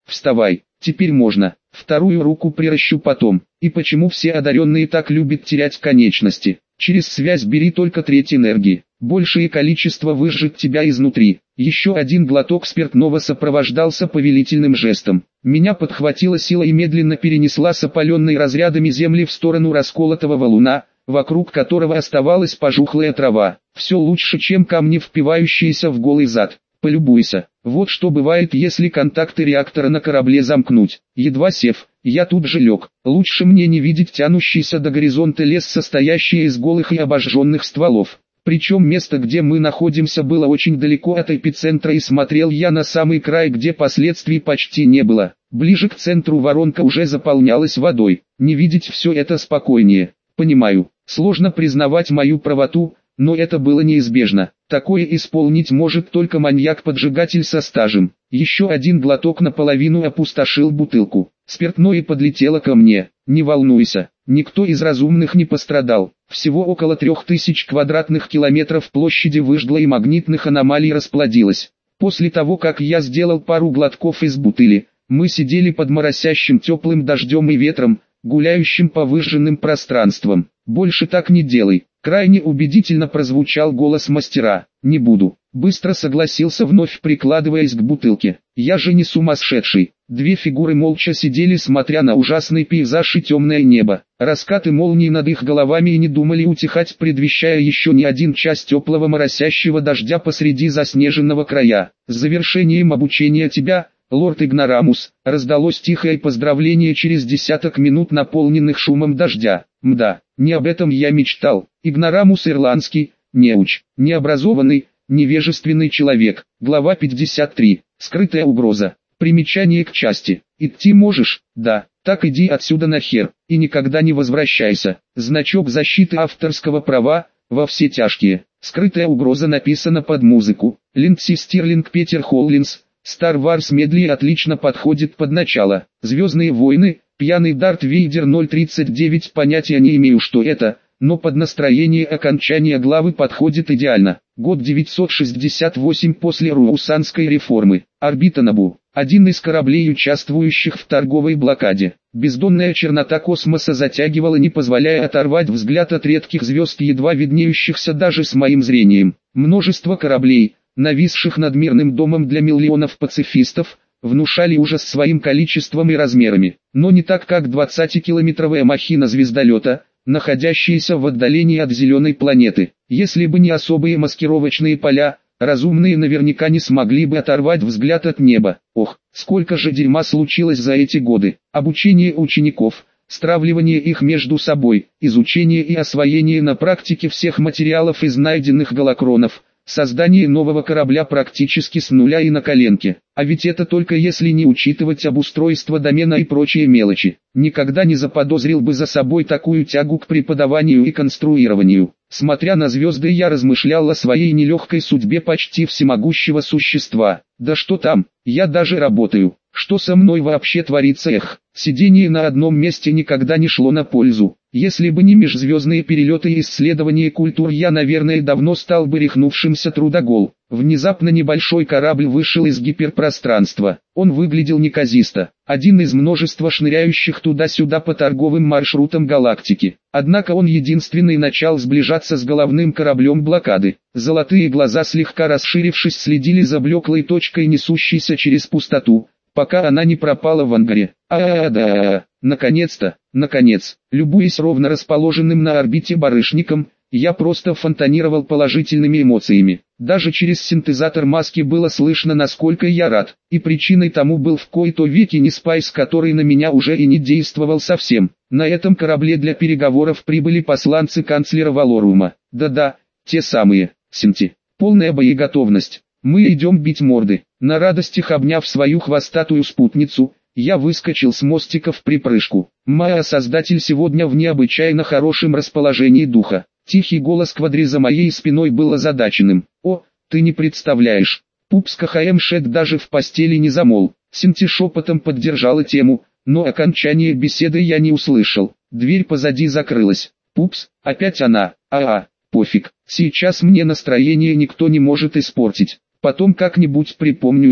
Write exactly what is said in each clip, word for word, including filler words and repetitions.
Вставай, теперь можно. Вторую руку приращу потом. И почему все одаренные так любят терять конечности? Через связь бери только треть энергии. Большее количество выжжет тебя изнутри. Еще один глоток спиртного сопровождался повелительным жестом. Меня подхватила сила и медленно перенесла с опаленной разрядами земли в сторону расколотого валуна, вокруг которого оставалась пожухлая трава. Все лучше, чем камни, впивающиеся в голый зад. Полюбуйся. Вот что бывает, если контакты реактора на корабле замкнуть. Едва сев, я тут же лег. Лучше мне не видеть тянущийся до горизонта лес, состоящий из голых и обожженных стволов. Причем место, где мы находимся, было очень далеко от эпицентра, и смотрел я на самый край, где последствий почти не было. Ближе к центру воронка уже заполнялась водой. Не видеть все это спокойнее. Понимаю, сложно признавать мою правоту, но это было неизбежно. Такое исполнить может только маньяк-поджигатель со стажем. Еще один глоток наполовину опустошил бутылку. Спиртное подлетело ко мне. Не волнуйся, никто из разумных не пострадал. Всего около трех тысяч квадратных километров площади выжгла и магнитных аномалий расплодилось. После того, как я сделал пару глотков из бутыли, мы сидели под моросящим теплым дождем и ветром, гуляющим по выжженным пространствам. «Больше так не делай», — крайне убедительно прозвучал голос мастера. «Не буду», — быстро согласился, вновь прикладываясь к бутылке. «Я же не сумасшедший». Две фигуры молча сидели, смотря на ужасный пейзаж и темное небо. Раскаты молний над их головами и не думали утихать, предвещая еще не один час теплого моросящего дождя посреди заснеженного края. «С завершением обучения тебя, лорд Игнорамус», раздалось тихое поздравление через десяток минут, наполненных шумом дождя. Мда, не об этом я мечтал. Игнорамус ирландский, неуч, необразованный, невежественный человек. Глава пятьдесят три. Скрытая угроза. Примечание к части. Идти можешь? Да. Так иди отсюда нахер, и никогда не возвращайся. Значок защиты авторского права, во все тяжкие. Скрытая угроза написана под музыку. Линдси Стирлинг, Питер Холлинс. Star Wars Медли отлично подходит под начало. Звездные войны, пьяный Дарт Вейдер ноль тридцать девять. Понятия не имею, что это, но под настроение окончания главы подходит идеально. Год девятьсот шестьдесят восемь после Руусанской реформы. Орбита Набу. Один из кораблей, участвующих в торговой блокаде. Бездонная чернота космоса затягивала, не позволяя оторвать взгляд от редких звезд, едва виднеющихся даже с моим зрением. Множество кораблей, нависших над мирным домом для миллионов пацифистов, внушали ужас своим количеством и размерами. Но не так, как двадцатикилометровая махина звездолета, находящаяся в отдалении от зеленой планеты. Если бы не особые маскировочные поля, разумные наверняка не смогли бы оторвать взгляд от неба. Ох, сколько же дерьма случилось за эти годы. Обучение учеников, стравливание их между собой, изучение и освоение на практике всех материалов из найденных голокронов, создание нового корабля практически с нуля и на коленке. А ведь это только если не учитывать обустройство домена и прочие мелочи. Никогда не заподозрил бы за собой такую тягу к преподаванию и конструированию. Смотря на звезды, я размышлял о своей нелегкой судьбе почти всемогущего существа. Да что там, я даже работаю. Что со мной вообще творится? Эх, сидение на одном месте никогда не шло на пользу. Если бы не межзвездные перелеты и исследования культур, я, наверное, давно стал бы рехнувшимся трудогол. Внезапно небольшой корабль вышел из гиперпространства. Он выглядел неказисто. Один из множества шныряющих туда-сюда по торговым маршрутам галактики. Однако он единственный начал сближаться с головным кораблем блокады. Золотые глаза, слегка расширившись, следили за блеклой точкой, несущейся через пустоту, пока она не пропала в ангаре. А-а-а-да-а-а. Наконец-то, наконец, любуясь ровно расположенным на орбите барышником, я просто фонтанировал положительными эмоциями. Даже через синтезатор маски было слышно, насколько я рад. И причиной тому был в кои-то веки не Спайс, который на меня уже и не действовал совсем. На этом корабле для переговоров прибыли посланцы канцлера Валорума. Да-да, те самые. Синти. Полная боеготовность. Мы идем бить морды. На радостях обняв свою хвостатую спутницу, я выскочил с мостика в припрыжку. Майя, создатель, сегодня в необычайно хорошем расположении духа. Тихий голос Квадри за моей спиной был озадаченным. «О, ты не представляешь». Пупс Кахаэмшек даже в постели не замол. Синти шепотом поддержала тему, но окончание беседы я не услышал. Дверь позади закрылась. «Пупс, опять она? А-а, пофиг. Сейчас мне настроение никто не может испортить. Потом как-нибудь припомню ей».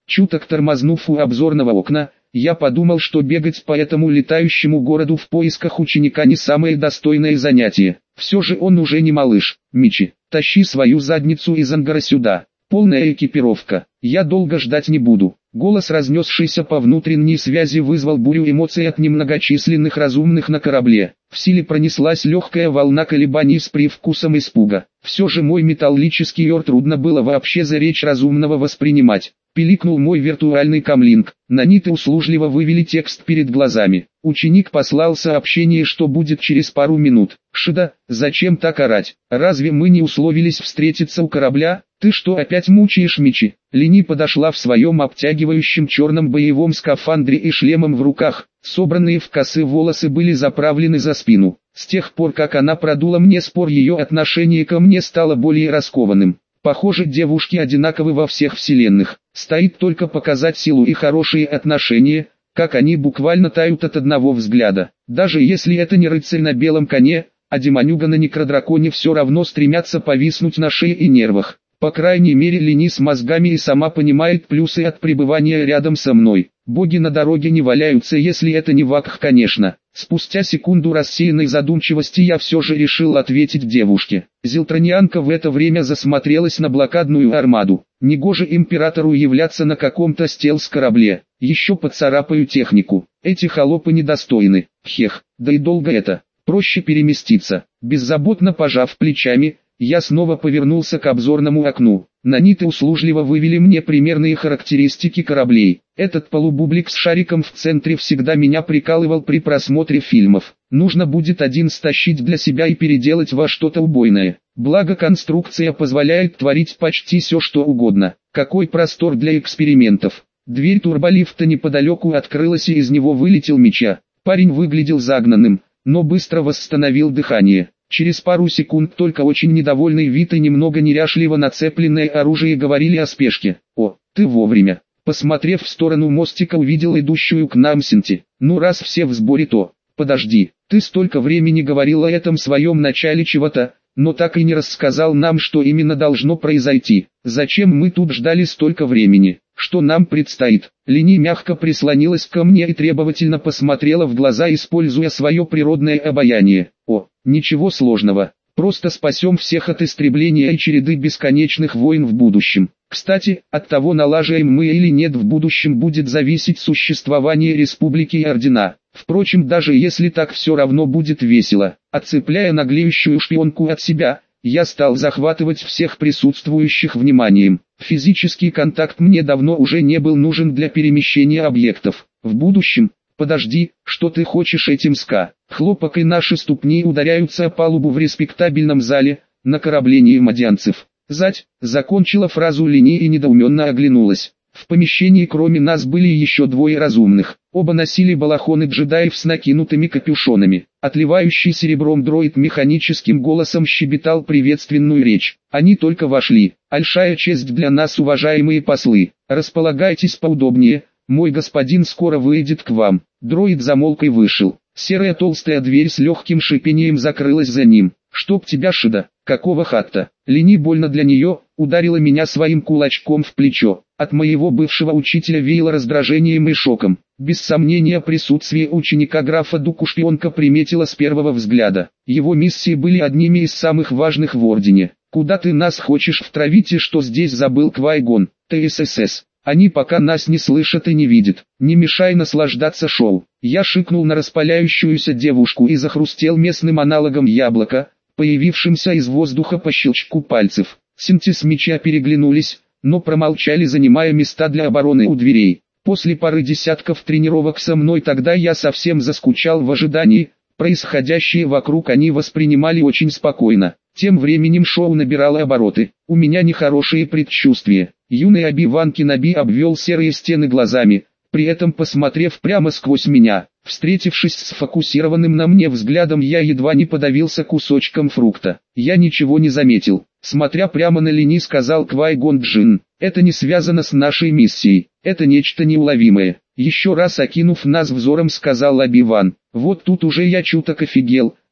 Чуток тормознув у обзорного окна, я подумал, что бегать по этому летающему городу в поисках ученика не самое достойное занятие. Все же он уже не малыш. Мичи, тащи свою задницу из ангара сюда. Полная экипировка. Я долго ждать не буду. Голос, разнесшийся по внутренней связи, вызвал бурю эмоций от немногочисленных разумных на корабле. В силе пронеслась легкая волна колебаний с привкусом испуга. Все же мой металлический ор трудно было вообще за речь разумного воспринимать. Пиликнул мой виртуальный камлинг. Наниты услужливо вывели текст перед глазами. Ученик послал сообщение, что будет через пару минут. Шида, зачем так орать? Разве мы не условились встретиться у корабля? Ты что, опять мучаешь Мичи? Лини подошла в своем обтягивающем черном боевом скафандре и шлемом в руках. Собранные в косы волосы были заправлены за спину. С тех пор, как она продула мне спор, ее отношение ко мне стало более раскованным. Похоже, девушки одинаковы во всех вселенных. Стоит только показать силу и хорошие отношения, как они буквально тают от одного взгляда. Даже если это не рыцарь на белом коне, а демонюга на некродраконе, все равно стремятся повиснуть на шее и нервах. По крайней мере, Лини с мозгами и сама понимает плюсы от пребывания рядом со мной. Боги на дороге не валяются, если это не вакх, конечно. Спустя секунду рассеянной задумчивости я все же решил ответить девушке. Зелтронианка в это время засмотрелась на блокадную армаду. Негоже императору являться на каком-то стелс-корабле. Еще поцарапаю технику. Эти холопы недостойны. Хех, да и долго это. Проще переместиться. Беззаботно пожав плечами, я снова повернулся к обзорному окну. Наниты услужливо вывели мне примерные характеристики кораблей. Этот полубублик с шариком в центре всегда меня прикалывал при просмотре фильмов. Нужно будет один стащить для себя и переделать во что-то убойное. Благо конструкция позволяет творить почти все что угодно. Какой простор для экспериментов. Дверь турболифта неподалеку открылась, и из него вылетел Мича. Парень выглядел загнанным, но быстро восстановил дыхание. Через пару секунд только очень недовольный вид и немного неряшливо нацепленное оружие говорили о спешке. «О, ты вовремя!» Посмотрев в сторону мостика, увидел идущую к нам Синти. «Ну раз все в сборе, то...» «Подожди, ты столько времени говорил о этом своем начале чего-то, но так и не рассказал нам, что именно должно произойти. Зачем мы тут ждали столько времени? Что нам предстоит?» Лини мягко прислонилась ко мне и требовательно посмотрела в глаза, используя свое природное обаяние. «О, ничего сложного. Просто спасем всех от истребления и череды бесконечных войн в будущем. Кстати, от того, налажаем мы или нет в будущем, будет зависеть существование республики и ордена. Впрочем, даже если так, все равно будет весело». Отцепляя наглеющую шпионку от себя, я стал захватывать всех присутствующих вниманием. Физический контакт мне давно уже не был нужен для перемещения объектов. В будущем... «Подожди, что ты хочешь этим, ска?» Хлопок, и наши ступни ударяются о палубу в респектабельном зале, на корабле неимадианцев. «Зать», закончила фразу Лини и недоуменно оглянулась. В помещении кроме нас были еще двое разумных. Оба носили балахоны джедаев с накинутыми капюшонами. Отливающий серебром дроид механическим голосом щебетал приветственную речь. Они только вошли. «Большая честь для нас, уважаемые послы. Располагайтесь поудобнее. Мой господин скоро выйдет к вам». Дроид замолк и вышел. Серая толстая дверь с легким шипением закрылась за ним. «Чтоб тебя, Шида, какого хатта?» Лини, больно для нее, ударила меня своим кулачком в плечо. От моего бывшего учителя веяло раздражением и шоком. Без сомнения, присутствие ученика графа Дуку шпионка приметила с первого взгляда. Его миссии были одними из самых важных в Ордене. «Куда ты нас хочешь втравить, и что здесь забыл Квай-Гон? ТССС. Они пока нас не слышат и не видят. Не мешай наслаждаться шоу». Я шикнул на распаляющуюся девушку и захрустел местным аналогом яблока, появившимся из воздуха по щелчку пальцев. Синти с Мича переглянулись, но промолчали, занимая места для обороны у дверей. После пары десятков тренировок со мной тогда я совсем заскучал в ожидании. Происходящее вокруг они воспринимали очень спокойно. Тем временем шоу набирало обороты. У меня нехорошие предчувствия. Юный Оби-Ван Кеноби обвел серые стены глазами, при этом посмотрев прямо сквозь меня. Встретившись с сфокусированным на мне взглядом, я едва не подавился кусочком фрукта. Я ничего не заметил. Смотря прямо на Лини, сказал Квай-Гон Джинн: «Это не связано с нашей миссией, это нечто неуловимое». Еще раз окинув нас взором, сказал Оби-Ван: «Вот тут уже я чуток офигел,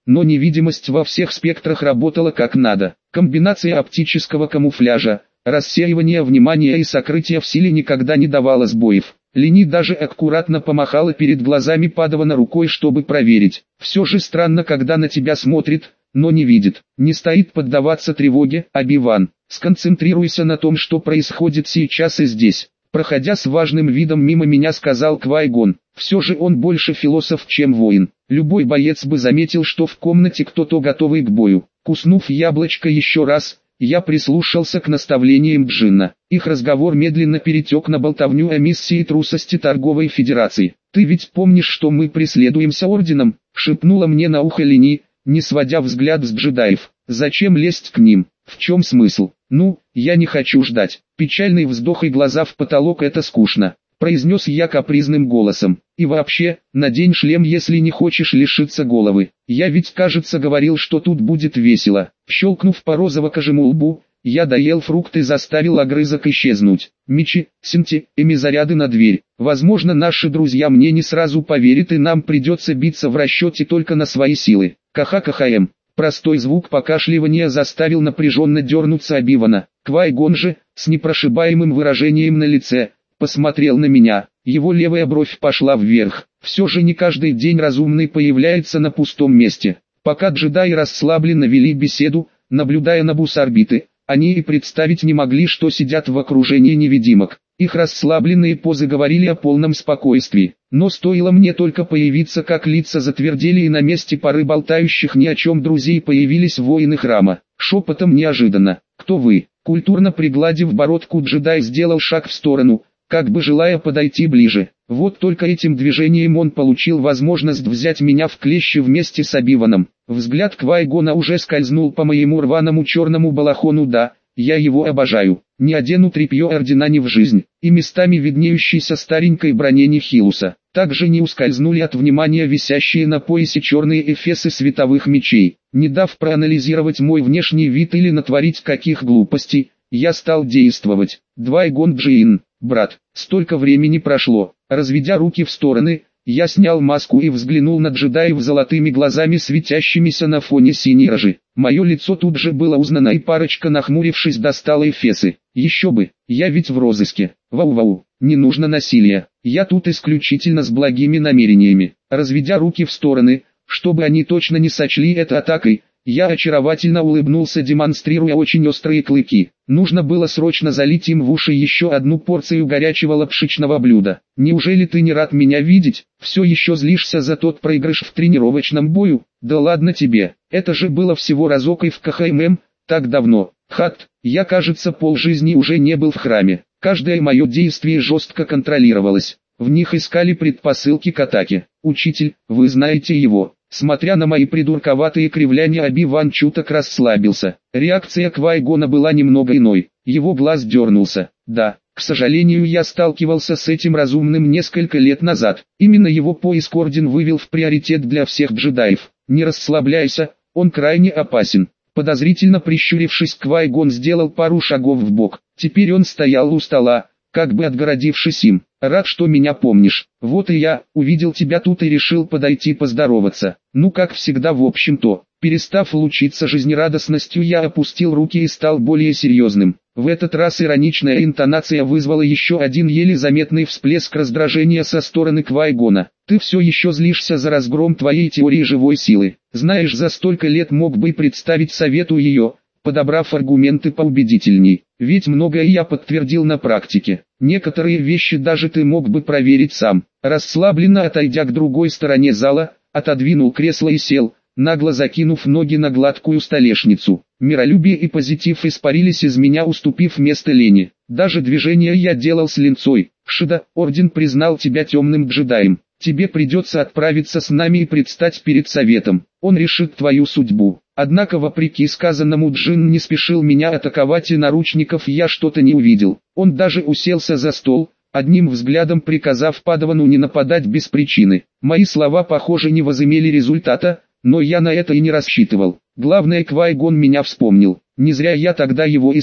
но невидимость во всех спектрах работала как надо. Комбинация оптического камуфляжа, рассеивания внимания и сокрытия в силе никогда не давала сбоев. Лени даже аккуратно помахала перед глазами Падавана рукой, чтобы проверить. Все же странно, когда на тебя смотрит, но не видит. Не стоит поддаваться тревоге, Оби-Ван. Сконцентрируйся на том, что происходит сейчас и здесь. Проходя с важным видом мимо меня, сказал Квай-Гон. Все же он больше философ, чем воин. Любой боец бы заметил, что в комнате кто-то готовый к бою. Куснув яблочко еще раз, я прислушался к наставлениям Джинна. Их разговор медленно перетек на болтовню о миссии трусости торговой федерации. «Ты ведь помнишь, что мы преследуемся орденом?» — шепнула мне на ухо Лени, не сводя взгляд с джедаев. «Зачем лезть к ним? В чем смысл? Ну, я не хочу ждать». Печальный вздох и глаза в потолок — это скучно, произнес я капризным голосом. И вообще, надень шлем, если не хочешь лишиться головы. Я ведь, кажется, говорил, что тут будет весело. Щелкнув по розово-кожему лбу, я доел фрукт и заставил огрызок исчезнуть. Мечи, синти, эмизаряды на дверь. Возможно, наши друзья мне не сразу поверят, и нам придется биться в расчете только на свои силы. Каха-каха-эм. Простой звук покашливания заставил напряженно дернуться Оби-Вана. Квай-Гон же, с непрошибаемым выражением на лице, посмотрел на меня. Его левая бровь пошла вверх. Все же не каждый день разумный появляется на пустом месте. Пока джедаи расслабленно вели беседу, наблюдая на бус-орбиты, они и представить не могли, что сидят в окружении невидимок. Их расслабленные позы говорили о полном спокойствии. Но стоило мне только появиться, как лица затвердели, и на месте пары болтающих ни о чем друзей появились воины храма. Шепотом неожиданно. «Кто вы?» Культурно пригладив бородку, джедай сделал шаг в сторону, как бы желая подойти ближе. Вот только этим движением он получил возможность взять меня в клещи вместе с Оби-Ваном. Взгляд Квай-Гона уже скользнул по моему рваному черному балахону. Да, я его обожаю. Не одену тряпье ордена ни в жизнь, и местами виднеющейся старенькой броне Нихилуса. Также не ускользнули от внимания висящие на поясе черные эфесы световых мечей. Не дав проанализировать мой внешний вид или натворить каких глупостей, я стал действовать. Двайгон Джиин, брат, столько времени прошло. Разведя руки в стороны, я снял маску и взглянул на джедаев золотыми глазами, светящимися на фоне синей рожи. Мое лицо тут же было узнано, и парочка, нахмурившись, достала эфесы. Еще бы, я ведь в розыске. Вау-вау, не нужно насилия. Я тут исключительно с благими намерениями. Разведя руки в стороны, чтобы они точно не сочли это атакой, я очаровательно улыбнулся, демонстрируя очень острые клыки. Нужно было срочно залить им в уши еще одну порцию горячего лапшичного блюда. «Неужели ты не рад меня видеть? Все еще злишься за тот проигрыш в тренировочном бою? Да ладно тебе, это же было всего разок и в КХММ, так давно. Хат, я, кажется, полжизни уже не был в храме. Каждое мое действие жестко контролировалось. В них искали предпосылки к атаке. Учитель, вы знаете его». Смотря на мои придурковатые кривляния, Оби-Ван чуток расслабился. Реакция Квай-Гона была немного иной. Его глаз дернулся. Да, к сожалению, я сталкивался с этим разумным несколько лет назад. Именно его поиск орден вывел в приоритет для всех джедаев. Не расслабляйся, он крайне опасен. Подозрительно прищурившись, Квай-Гон сделал пару шагов вбок. Теперь он стоял у стола, как бы отгородившись им. «Рад, что меня помнишь. Вот и я, увидел тебя тут и решил подойти поздороваться. Ну, как всегда, в общем-то». Перестав лучиться жизнерадостностью, я опустил руки и стал более серьезным. В этот раз ироничная интонация вызвала еще один еле заметный всплеск раздражения со стороны Квай-Гона. «Ты все еще злишься за разгром твоей теории живой силы. Знаешь, за столько лет мог бы представить совету ее, подобрав аргументы поубедительней. Ведь многое я подтвердил на практике. Некоторые вещи даже ты мог бы проверить сам». Расслабленно отойдя к другой стороне зала, отодвинул кресло и сел, нагло закинув ноги на гладкую столешницу. Миролюбие и позитив испарились из меня, уступив место лени. Даже движения я делал с линцой. «Шида, орден признал тебя темным джедаем. Тебе придется отправиться с нами и предстать перед советом. Он решит твою судьбу». Однако, вопреки сказанному, Джин не спешил меня атаковать, и наручников я что-то не увидел. Он даже уселся за стол, одним взглядом приказав Падавану не нападать без причины. Мои слова, похоже, не возымели результата, но я на это и не рассчитывал. Главное, Квай-Гон меня вспомнил. Не зря я тогда его искал.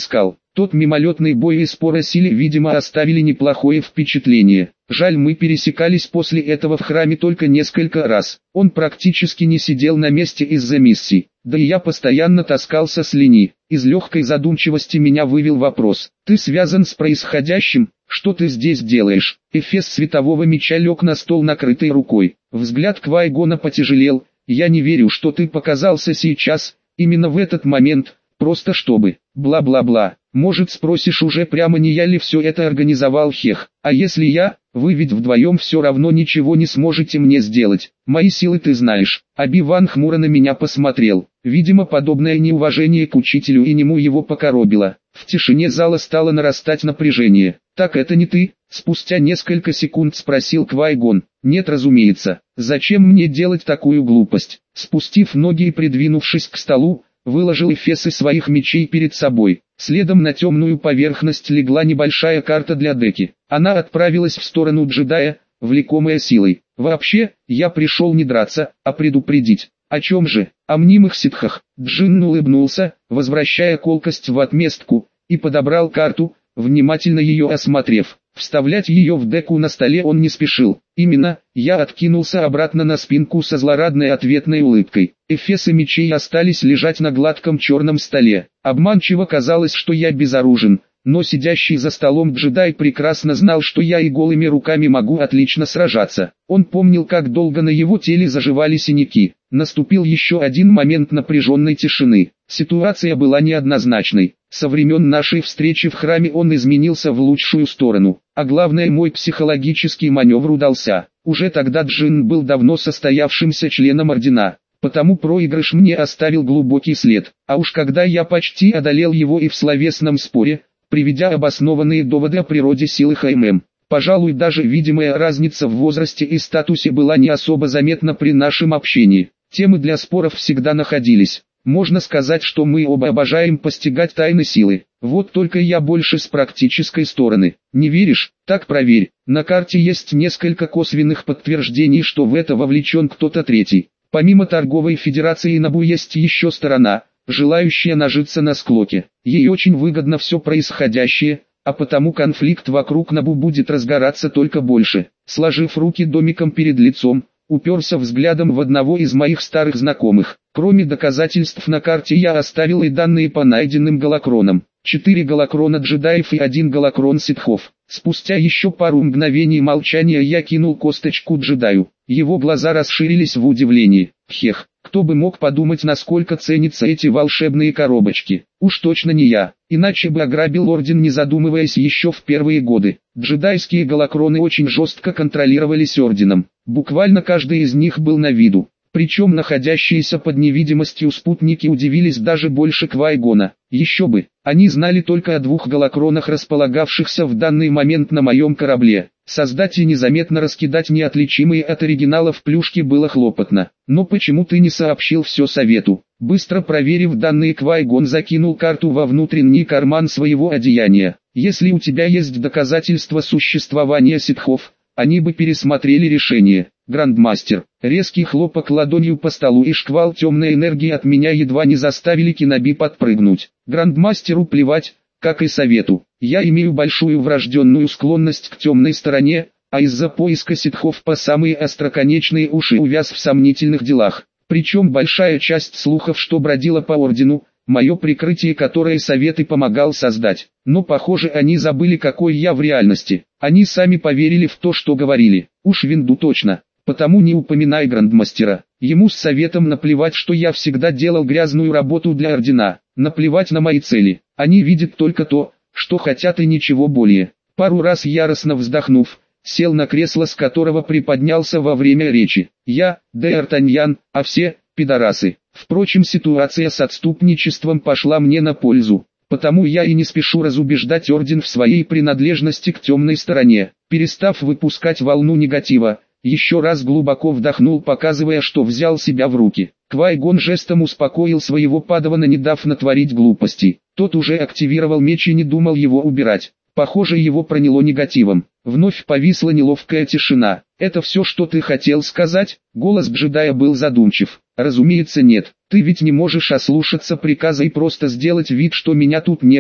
Тот мимолетный бой и спор о силе, видимо, оставили неплохое впечатление. Жаль, мы пересекались после этого в храме только несколько раз. Он практически не сидел на месте из-за миссий. Да и я постоянно таскался с Лени. Из легкой задумчивости меня вывел вопрос: «Ты связан с происходящим? Что ты здесь делаешь?» Эфес светового меча лег на стол, накрытой рукой. Взгляд Квай-Гона потяжелел. «Я не верю, что ты показался сейчас, именно в этот момент, просто чтобы, бла-бла-бла. Может, спросишь уже прямо, не я ли все это организовал, Хех? А если я? Вы ведь вдвоем все равно ничего не сможете мне сделать. Мои силы ты знаешь». Оби-Ван хмуро на меня посмотрел. Видимо, подобное неуважение к учителю и нему его покоробило. В тишине зала стало нарастать напряжение. «Так это не ты?» — спустя несколько секунд спросил Квай-Гон. «Нет, разумеется. Зачем мне делать такую глупость?» Спустив ноги и придвинувшись к столу, выложил эфесы своих мечей перед собой. Следом на темную поверхность легла небольшая карта для деки. Она отправилась в сторону джедая, влекомая силой. «Вообще, я пришел не драться, а предупредить». «О чем же?» «О мнимых ситхах». Джин улыбнулся, возвращая колкость в отместку, и подобрал карту, внимательно ее осмотрев. Вставлять ее в деку на столе он не спешил. «Именно», я откинулся обратно на спинку со злорадной ответной улыбкой. Эфесы мечей остались лежать на гладком черном столе. Обманчиво казалось, что я безоружен, но сидящий за столом джедай прекрасно знал, что я и голыми руками могу отлично сражаться. Он помнил, как долго на его теле заживали синяки. Наступил еще один момент напряженной тишины. Ситуация была неоднозначной. Со времен нашей встречи в храме он изменился в лучшую сторону. А главное, мой психологический маневр удался. Уже тогда Джин был давно состоявшимся членом ордена. Потому проигрыш мне оставил глубокий след. А уж когда я почти одолел его и в словесном споре, приведя обоснованные доводы о природе силы ХММ, пожалуй, даже видимая разница в возрасте и статусе была не особо заметна при нашем общении. Темы для споров всегда находились. Можно сказать, что мы оба обожаем постигать тайны силы. Вот только я больше с практической стороны. Не веришь? Так проверь. На карте есть несколько косвенных подтверждений, что в это вовлечен кто-то третий. Помимо торговой федерации Набу есть еще сторона, желающая нажиться на склоке. Ей очень выгодно все происходящее, а потому конфликт вокруг Набу будет разгораться только больше. Сложив руки домиком перед лицом, уперся взглядом в одного из моих старых знакомых. Кроме доказательств на карте я оставил и данные по найденным голокронам. Четыре голокрона джедаев и один голокрон ситхов. Спустя еще пару мгновений молчания я кинул косточку джедаю. Его глаза расширились в удивлении. Хех, кто бы мог подумать, насколько ценятся эти волшебные коробочки. Уж точно не я, иначе бы ограбил орден, не задумываясь, еще в первые годы. Джедайские голокроны очень жестко контролировались орденом. Буквально каждый из них был на виду. Причем находящиеся под невидимостью спутники удивились даже больше Квай-Гона. Еще бы, они знали только о двух голокронах, располагавшихся в данный момент на моем корабле. Создать и незаметно раскидать неотличимые от оригиналов плюшки было хлопотно. Но почему ты не сообщил все совету? Быстро проверив данные, Квай-Гон закинул карту во внутренний карман своего одеяния. Если у тебя есть доказательства существования ситхов, они бы пересмотрели решение. Грандмастер. Резкий хлопок ладонью по столу и шквал темной энергии от меня едва не заставили Киноби подпрыгнуть. Грандмастеру плевать, как и совету. Я имею большую врожденную склонность к темной стороне, а из-за поиска ситхов по самые остроконечные уши увяз в сомнительных делах. Причем большая часть слухов, что бродила по ордену, мое прикрытие, которое совет и помогал создать. Но похоже, они забыли, какой я в реальности. Они сами поверили в то, что говорили. Уж Винду точно. Потому не упоминай грандмастера. Ему с советом наплевать, что я всегда делал грязную работу для ордена. Наплевать на мои цели. Они видят только то, что хотят, и ничего более. Пару раз яростно вздохнув, сел на кресло, с которого приподнялся во время речи. Я, Д'Артаньян, а все – пидорасы. Впрочем, ситуация с отступничеством пошла мне на пользу. Потому я и не спешу разубеждать орден в своей принадлежности к темной стороне. Перестав выпускать волну негатива, еще раз глубоко вдохнул, показывая, что взял себя в руки. Квай-Гон жестом успокоил своего падавана, не дав натворить глупостей. Тот уже активировал меч и не думал его убирать. Похоже, его проняло негативом. Вновь повисла неловкая тишина. «Это все, что ты хотел сказать?» Голос джедая был задумчив. «Разумеется, нет. Ты ведь не можешь ослушаться приказа и просто сделать вид, что меня тут не было.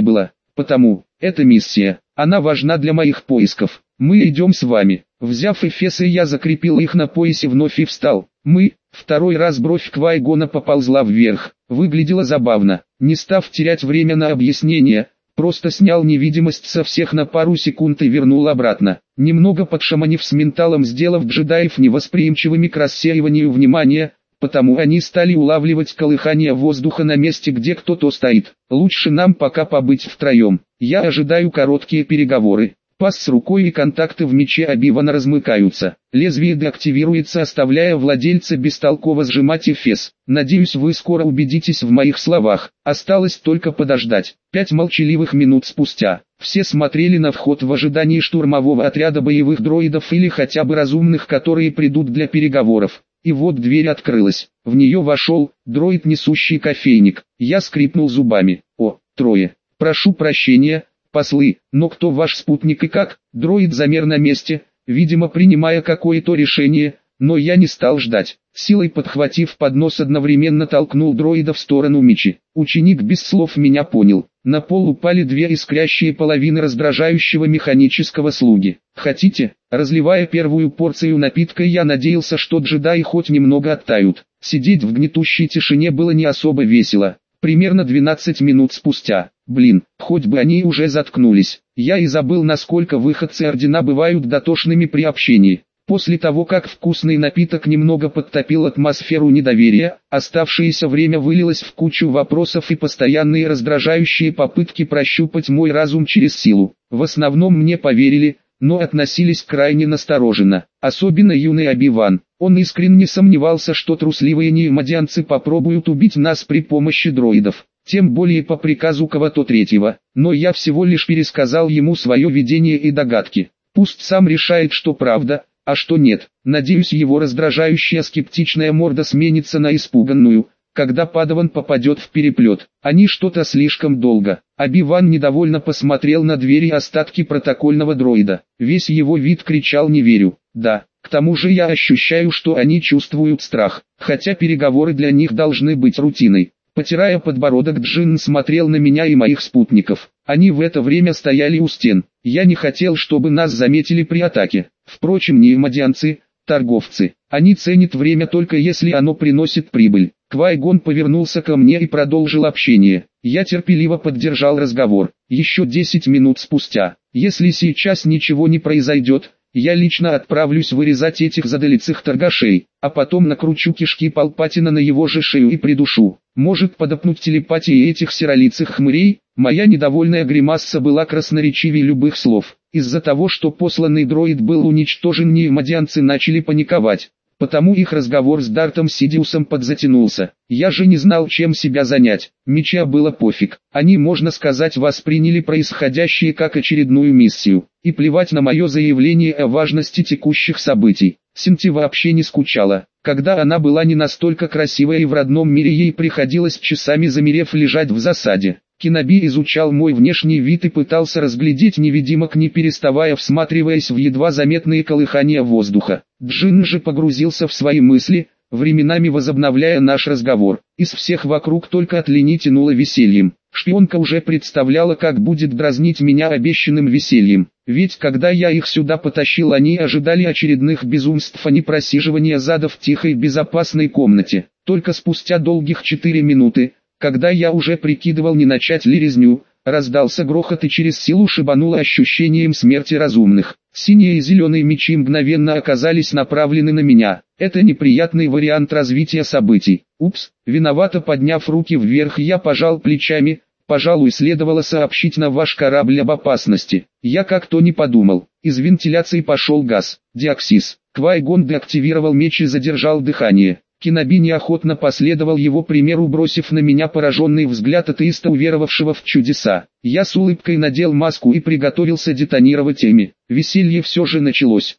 Потому, эта миссия, она важна для моих поисков. Мы идем с вами. Взяв эфесы, я закрепил их на поясе вновь и встал. Мы, второй раз бровь Квай-Гона поползла вверх. Выглядело забавно. Не став терять время на объяснение, просто снял невидимость со всех на пару секунд и вернул обратно. Немного подшаманив с менталом, сделав джедаев невосприимчивыми к рассеиванию внимания, потому они стали улавливать колыхание воздуха на месте, где кто-то стоит. Лучше нам пока побыть втроем. Я ожидаю короткие переговоры. Пас с рукой и контакты в мече Оби-Вана размыкаются. Лезвие деактивируется, оставляя владельца бестолково сжимать эфес. Надеюсь, вы скоро убедитесь в моих словах. Осталось только подождать. Пять молчаливых минут спустя. Все смотрели на вход в ожидании штурмового отряда боевых дроидов или хотя бы разумных, которые придут для переговоров. И вот дверь открылась. В нее вошел дроид, несущий кофейник. Я скрипнул зубами. О, трое. Прошу прощения, послы, но кто ваш спутник и как? Дроид замер на месте, видимо принимая какое-то решение, но я не стал ждать. Силой подхватив поднос, одновременно толкнул дроида в сторону Мичи. Ученик без слов меня понял. На пол упали две искрящие половины раздражающего механического слуги. Хотите? Разливая первую порцию напитка, я надеялся, что джедаи хоть немного оттают. Сидеть в гнетущей тишине было не особо весело. Примерно двенадцать минут спустя. Блин, хоть бы они уже заткнулись. Я и забыл, насколько выходцы Ордена бывают дотошными при общении. После того, как вкусный напиток немного подтопил атмосферу недоверия, оставшееся время вылилось в кучу вопросов и постоянные раздражающие попытки прощупать мой разум через силу. В основном мне поверили, но относились крайне настороженно. Особенно юный Оби-Ван. Он искренне сомневался, что трусливые неимодианцы попробуют убить нас при помощи дроидов. Тем более по приказу кого-то третьего. Но я всего лишь пересказал ему свое видение и догадки. Пусть сам решает, что правда, а что нет. Надеюсь, его раздражающая скептичная морда сменится на испуганную, когда Падаван попадет в переплет. Они что-то слишком долго. Оби-Ван недовольно посмотрел на двери остатки протокольного дроида. Весь его вид кричал: «Не верю». Да, к тому же я ощущаю, что они чувствуют страх, хотя переговоры для них должны быть рутиной. Потирая подбородок, Джин смотрел на меня и моих спутников. Они в это время стояли у стен. Я не хотел, чтобы нас заметили при атаке. Впрочем, неимодианцы, торговцы. Они ценят время только если оно приносит прибыль. Квай-Гон повернулся ко мне и продолжил общение. Я терпеливо поддержал разговор. Еще десять минут спустя. Если сейчас ничего не произойдет, я лично отправлюсь вырезать этих задолицых торгашей, а потом накручу кишки Палпатина на его же шею и придушу. Может подопнуть телепатией этих серолицых хмырей? Моя недовольная гримаса была красноречивее любых слов. Из-за того, что посланный дроид был уничтожен, неимодианцы начали паниковать. Потому их разговор с Дартом Сидиусом подзатянулся. Я же не знал, чем себя занять. Меча было пофиг. Они, можно сказать, восприняли происходящее как очередную миссию. И плевать на мое заявление о важности текущих событий. Синти вообще не скучала. Когда она была не настолько красивая и в родном мире ей приходилось часами замерев лежать в засаде. Киноби изучал мой внешний вид и пытался разглядеть невидимок, не переставая всматриваясь в едва заметные колыхания воздуха. Джин же погрузился в свои мысли, временами возобновляя наш разговор. Из всех вокруг только от Лени тянуло весельем. Шпионка уже представляла, как будет дразнить меня обещанным весельем. Ведь когда я их сюда потащил, они ожидали очередных безумств, а не просиживания зада в тихой безопасной комнате. Только спустя долгих четыре минуты, когда я уже прикидывал, не начать ли резню, раздался грохот и через силу шибануло ощущением смерти разумных. Синие и зеленые мечи мгновенно оказались направлены на меня. Это неприятный вариант развития событий. Упс, виновато подняв руки вверх, я пожал плечами. Пожалуй, следовало сообщить на ваш корабль об опасности. Я как-то не подумал. Из вентиляции пошел газ. Диоксис. Квай-Гон деактивировал меч и задержал дыхание. Киноби неохотно последовал его примеру, бросив на меня пораженный взгляд атеиста, уверовавшего в чудеса. Я с улыбкой надел маску и приготовился детонировать ими. Веселье все же началось.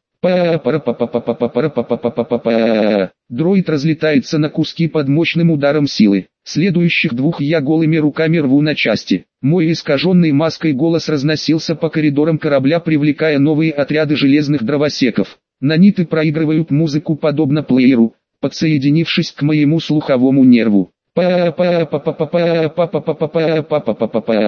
Дроид разлетается на куски под мощным ударом силы. Следующих двух я голыми руками рву на части. Мой искаженный маской голос разносился по коридорам корабля, привлекая новые отряды железных дровосеков. Наниты проигрывают музыку подобно плееру, подсоединившись к моему слуховому нерву. На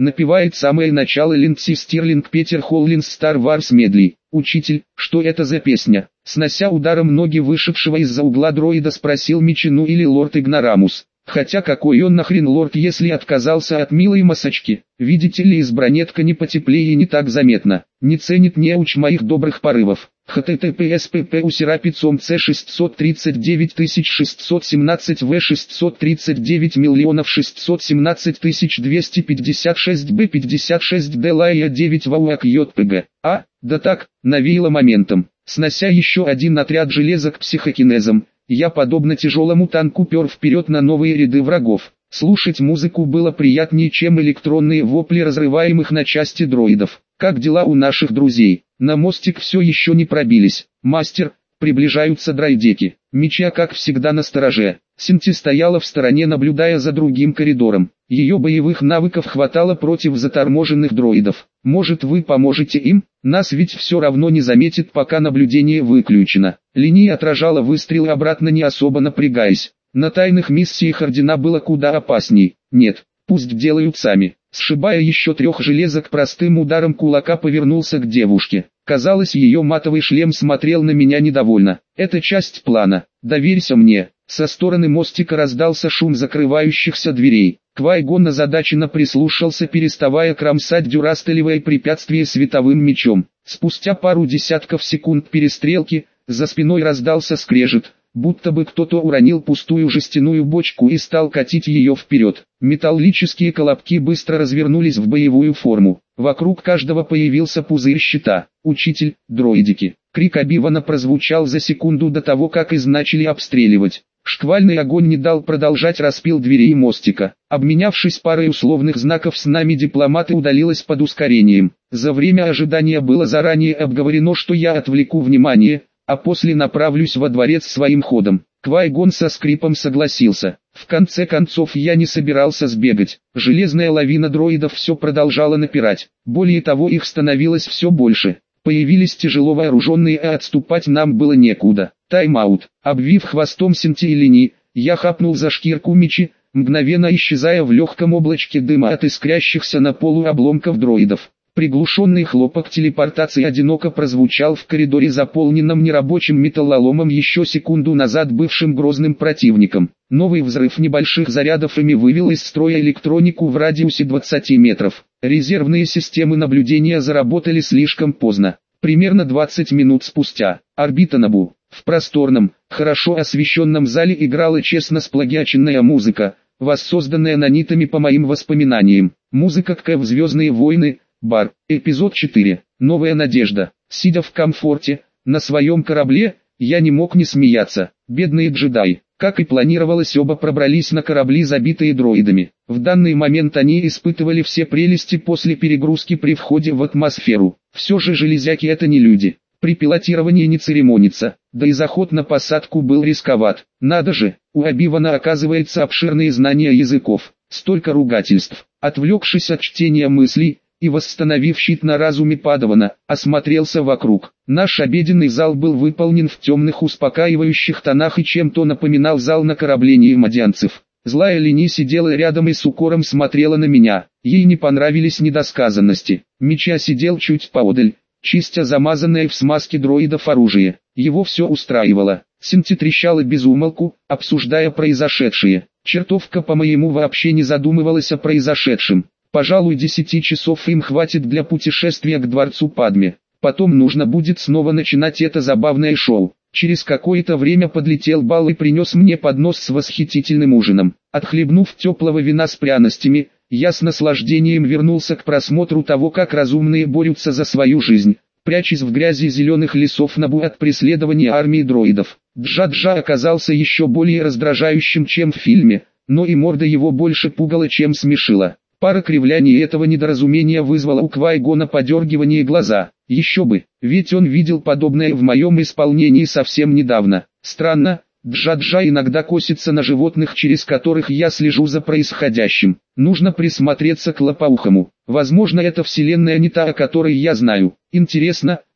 Напевает самое начало Линдси Стирлинг Петер Холлинс Star Wars Medley. Учитель, что это за песня? Снося ударом ноги вышедшего из-за угла дроида, спросил Мичину или лорд Игнорамус. Хотя какой он нахрен лорд, если отказался от милой масочки? Видите ли, избранетка не потеплее и не так заметно. Не ценит неуч моих добрых порывов. https pp усерапицом c шестьсот тридцать девять тысяч шестьсот семнадцать в шестьсот тридцать девять миллионов шестьсот семнадцать тысяч двести пятьдесят шесть б пятьдесят шесть д лая девять вауак йпг. А, да так, навеяло моментом. Снося еще один отряд железок психокинезом, я подобно тяжелому танку пер вперед на новые ряды врагов. Слушать музыку было приятнее, чем электронные вопли разрываемых на части дроидов. Как дела у наших друзей? На мостик все еще не пробились. Мастер, приближаются драйдеки. Мича как всегда настороже. Синти стояла в стороне, наблюдая за другим коридором. Ее боевых навыков хватало против заторможенных дроидов. Может, вы поможете им? Нас ведь все равно не заметит, пока наблюдение выключено. Линия отражала выстрелы, обратно не особо напрягаясь. На тайных миссиях Ордена было куда опасней. Нет, пусть делают сами. Сшибая еще трех железок простым ударом кулака, повернулся к девушке. Казалось, ее матовый шлем смотрел на меня недовольно. Это часть плана. Доверься мне. Со стороны мостика раздался шум закрывающихся дверей. Квай-Гон озадаченно прислушался, переставая кромсать дюрастелевое препятствие световым мечом. Спустя пару десятков секунд перестрелки, за спиной раздался скрежет, будто бы кто-то уронил пустую жестяную бочку и стал катить ее вперед. Металлические колобки быстро развернулись в боевую форму. Вокруг каждого появился пузырь щита. «Учитель, дроидики!» Крик Обивана прозвучал за секунду до того, как из начали обстреливать. Шквальный огонь не дал продолжать распил дверей мостика. Обменявшись парой условных знаков с нами, дипломаты удалилась под ускорением. За время ожидания было заранее обговорено, что я отвлеку внимание, а после направлюсь во дворец своим ходом. Квай-Гон со скрипом согласился. В конце концов, я не собирался сбегать. Железная лавина дроидов все продолжала напирать. Более того, их становилось все больше. Появились тяжело вооруженные, а отступать нам было некуда. Тайм-аут. Обвив хвостом Синти и Лини, я хапнул за шкирку Мичи, мгновенно исчезая в легком облачке дыма от искрящихся на полу обломков дроидов. Приглушенный хлопок телепортации одиноко прозвучал в коридоре, заполненном нерабочим металлоломом, еще секунду назад бывшим грозным противником. Новый взрыв небольших зарядов ими вывел из строя электронику в радиусе двадцати метров. Резервные системы наблюдения заработали слишком поздно. Примерно двадцать минут спустя, орбита Набу. В просторном, хорошо освещенном зале играла честно сплагиаченная музыка, воссозданная нанитами по моим воспоминаниям. Музыка к в «Звездные войны», бар, эпизод четыре, «Новая надежда». Сидя в комфорте, на своем корабле, я не мог не смеяться. Бедные джедаи, как и планировалось, оба пробрались на корабли, забитые дроидами. В данный момент они испытывали все прелести после перегрузки при входе в атмосферу. Все же железяки — это не люди. При пилотировании не церемонится, да и заход на посадку был рисковат. Надо же, у Обивана оказывается обширные знания языков, столько ругательств. Отвлекшись от чтения мыслей и восстановив щит на разуме Падавана, осмотрелся вокруг. Наш обеденный зал был выполнен в темных успокаивающих тонах и чем-то напоминал зал на корабле неимадианцев. Злая Лини сидела рядом и с укором смотрела на меня. Ей не понравились недосказанности. Мича сидел чуть поодаль, чистя замазанное в смазке дроидов оружие. Его все устраивало. Синти трещала без умолку, обсуждая произошедшее. Чертовка, по-моему, вообще не задумывалась о произошедшем. Пожалуй, десяти часов им хватит для путешествия к дворцу Падме. Потом нужно будет снова начинать это забавное шоу. Через какое-то время подлетел Бал и принес мне поднос с восхитительным ужином. Отхлебнув теплого вина с пряностями, я с наслаждением вернулся к просмотру того, как разумные борются за свою жизнь, прячась в грязи зеленых лесов Набу от преследования армии дроидов. Джа-Джа оказался еще более раздражающим, чем в фильме, но и морда его больше пугала, чем смешила. Пара кривляний этого недоразумения вызвала у Квай-Гона подергивание глаза. Еще бы, ведь он видел подобное в моем исполнении совсем недавно. Странно, Джа-Джа иногда косится на животных, через которых я слежу за происходящим. Нужно присмотреться к лопоухому. Возможно, это вселенная не та, о которой я знаю. Интересно,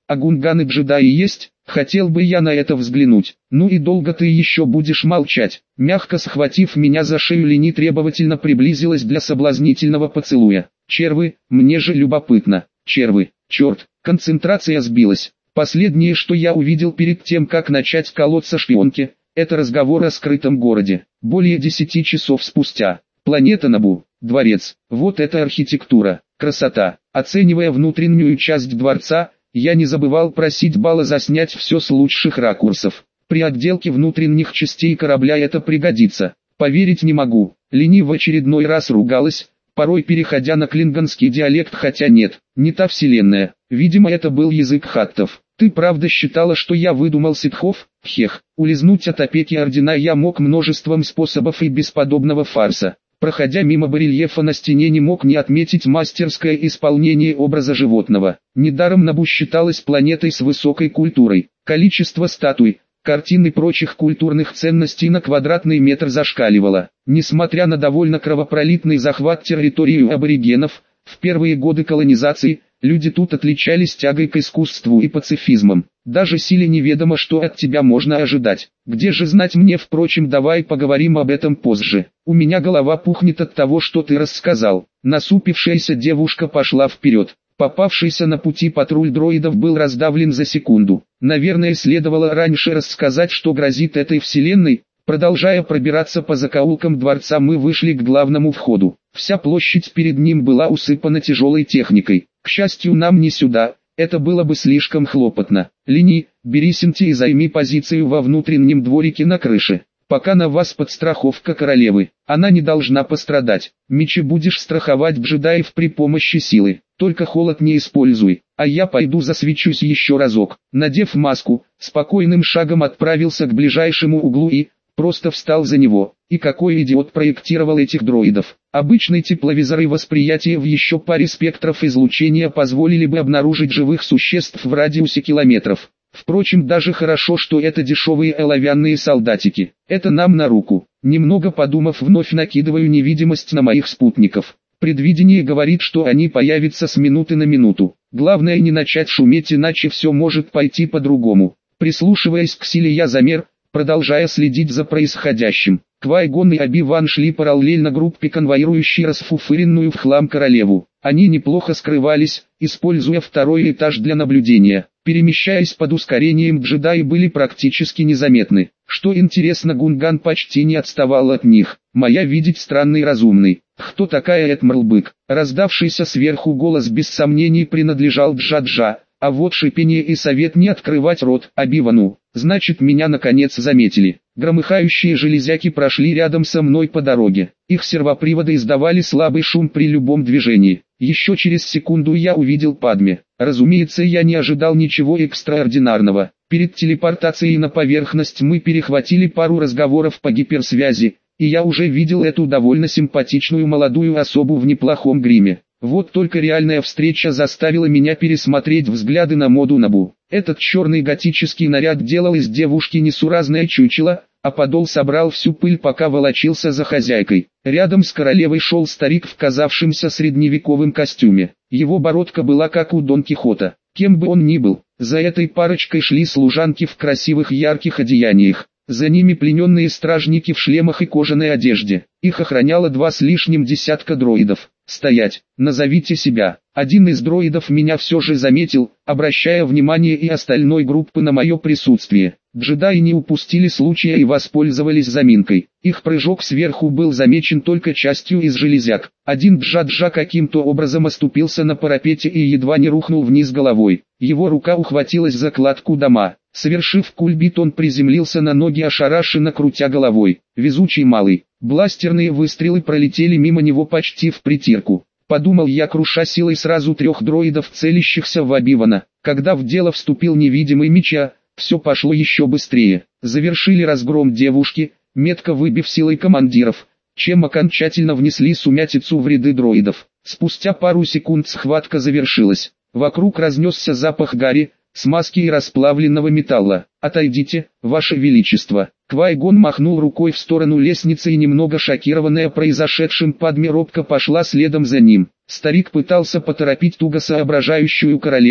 А гунганы джедаи есть? Хотел бы я на это взглянуть. Ну и долго ты еще будешь молчать? Мягко схватив меня за шею, Лени требовательно приблизилась для соблазнительного поцелуя. Червы, мне же любопытно. Червы, черт, концентрация сбилась. Последнее, что я увидел перед тем, как начать колоться шпионке, это разговор о скрытом городе. Более десяти часов спустя. Планета Набу, дворец. Вот это архитектура, красота. Оценивая внутреннюю часть дворца, я не забывал просить Бала заснять все с лучших ракурсов. При отделке внутренних частей корабля это пригодится. Поверить не могу. Лени в очередной раз ругалась, порой переходя на клингонский диалект, хотя нет, не та вселенная. Видимо, это был язык хаттов. Ты правда считала, что я выдумал ситхов? Хех, улизнуть от опеки ордена я мог множеством способов и без подобного фарса. Проходя мимо барельефа на стене, не мог не отметить мастерское исполнение образа животного. Недаром Набу считалась планетой с высокой культурой. Количество статуй, картин и прочих культурных ценностей на квадратный метр зашкаливало. Несмотря на довольно кровопролитный захват территории аборигенов, в первые годы колонизации, люди тут отличались тягой к искусству и пацифизмом. Даже силе неведомо, что от тебя можно ожидать. Где же знать мне, впрочем, давай поговорим об этом позже. У меня голова пухнет от того, что ты рассказал. Насупившаяся девушка пошла вперед. Попавшийся на пути патруль дроидов был раздавлен за секунду. Наверное, следовало раньше рассказать, что грозит этой вселенной. Продолжая пробираться по закоулкам дворца, мы вышли к главному входу. Вся площадь перед ним была усыпана тяжелой техникой. К счастью, нам не сюда, это было бы слишком хлопотно. Лени, бери Синти и займи позицию во внутреннем дворике на крыше. Пока на вас подстраховка королевы, она не должна пострадать. Мечи будешь страховать джедаев при помощи силы, только холод не используй. А я пойду засвечусь еще разок. Надев маску, спокойным шагом отправился к ближайшему углу и просто встал за него. И какой идиот проектировал этих дроидов? Обычный тепловизор и восприятие в еще паре спектров излучения позволили бы обнаружить живых существ в радиусе километров. Впрочем, даже хорошо, что это дешевые оловянные солдатики. Это нам на руку. Немного подумав, вновь накидываю невидимость на моих спутников. Предвидение говорит, что они появятся с минуты на минуту. Главное не начать шуметь, иначе все может пойти по-другому. Прислушиваясь к силе, я замер, продолжая следить за происходящим. Квай-Гон и Оби-Ван шли параллельно группе, конвоирующей расфуфыренную в хлам королеву. Они неплохо скрывались, используя второй этаж для наблюдения. Перемещаясь под ускорением, джедаи были практически незаметны. Что интересно, Гунган почти не отставал от них. Моя видеть странный разумный. Кто такая Этмрлбык? Раздавшийся сверху голос без сомнений принадлежал Джаджа. А вот шипение и совет не открывать рот Оби-Вану. Значит, меня наконец заметили. Громыхающие железяки прошли рядом со мной по дороге. Их сервоприводы издавали слабый шум при любом движении. Еще через секунду я увидел Падме. Разумеется, я не ожидал ничего экстраординарного. Перед телепортацией на поверхность мы перехватили пару разговоров по гиперсвязи, и я уже видел эту довольно симпатичную молодую особу в неплохом гриме. Вот только реальная встреча заставила меня пересмотреть взгляды на моду Набу. Этот черный готический наряд делал из девушки несуразное чучело, а подол собрал всю пыль, пока волочился за хозяйкой. Рядом с королевой шел старик в казавшемся средневековом костюме. Его бородка была как у Дон Кихота. Кем бы он ни был, за этой парочкой шли служанки в красивых ярких одеяниях. За ними плененные стражники в шлемах и кожаной одежде. Их охраняло два с лишним десятка дроидов. «Стоять! Назовите себя!» Один из дроидов меня все же заметил, обращая внимание и остальной группы на мое присутствие. Джедаи не упустили случая и воспользовались заминкой. Их прыжок сверху был замечен только частью из железяк. Один Джаджа каким-то образом оступился на парапете и едва не рухнул вниз головой. Его рука ухватилась за кладку дома. Совершив кульбит, он приземлился на ноги, ошарашенно крутя головой. Везучий малый. Бластерные выстрелы пролетели мимо него почти в притирку. Подумал я, круша силой сразу трех дроидов, целящихся в Оби-Вана. Когда в дело вступил невидимый меча, все пошло еще быстрее. Завершили разгром девушки, метко выбив силой командиров, чем окончательно внесли сумятицу в ряды дроидов. Спустя пару секунд схватка завершилась. Вокруг разнесся запах гари, смазки и расплавленного металла. «Отойдите, Ваше Величество!» Квай-Гон махнул рукой в сторону лестницы, и немного шокированная произошедшим Падме робко пошла следом за ним. Старик пытался поторопить туго соображающую королеву,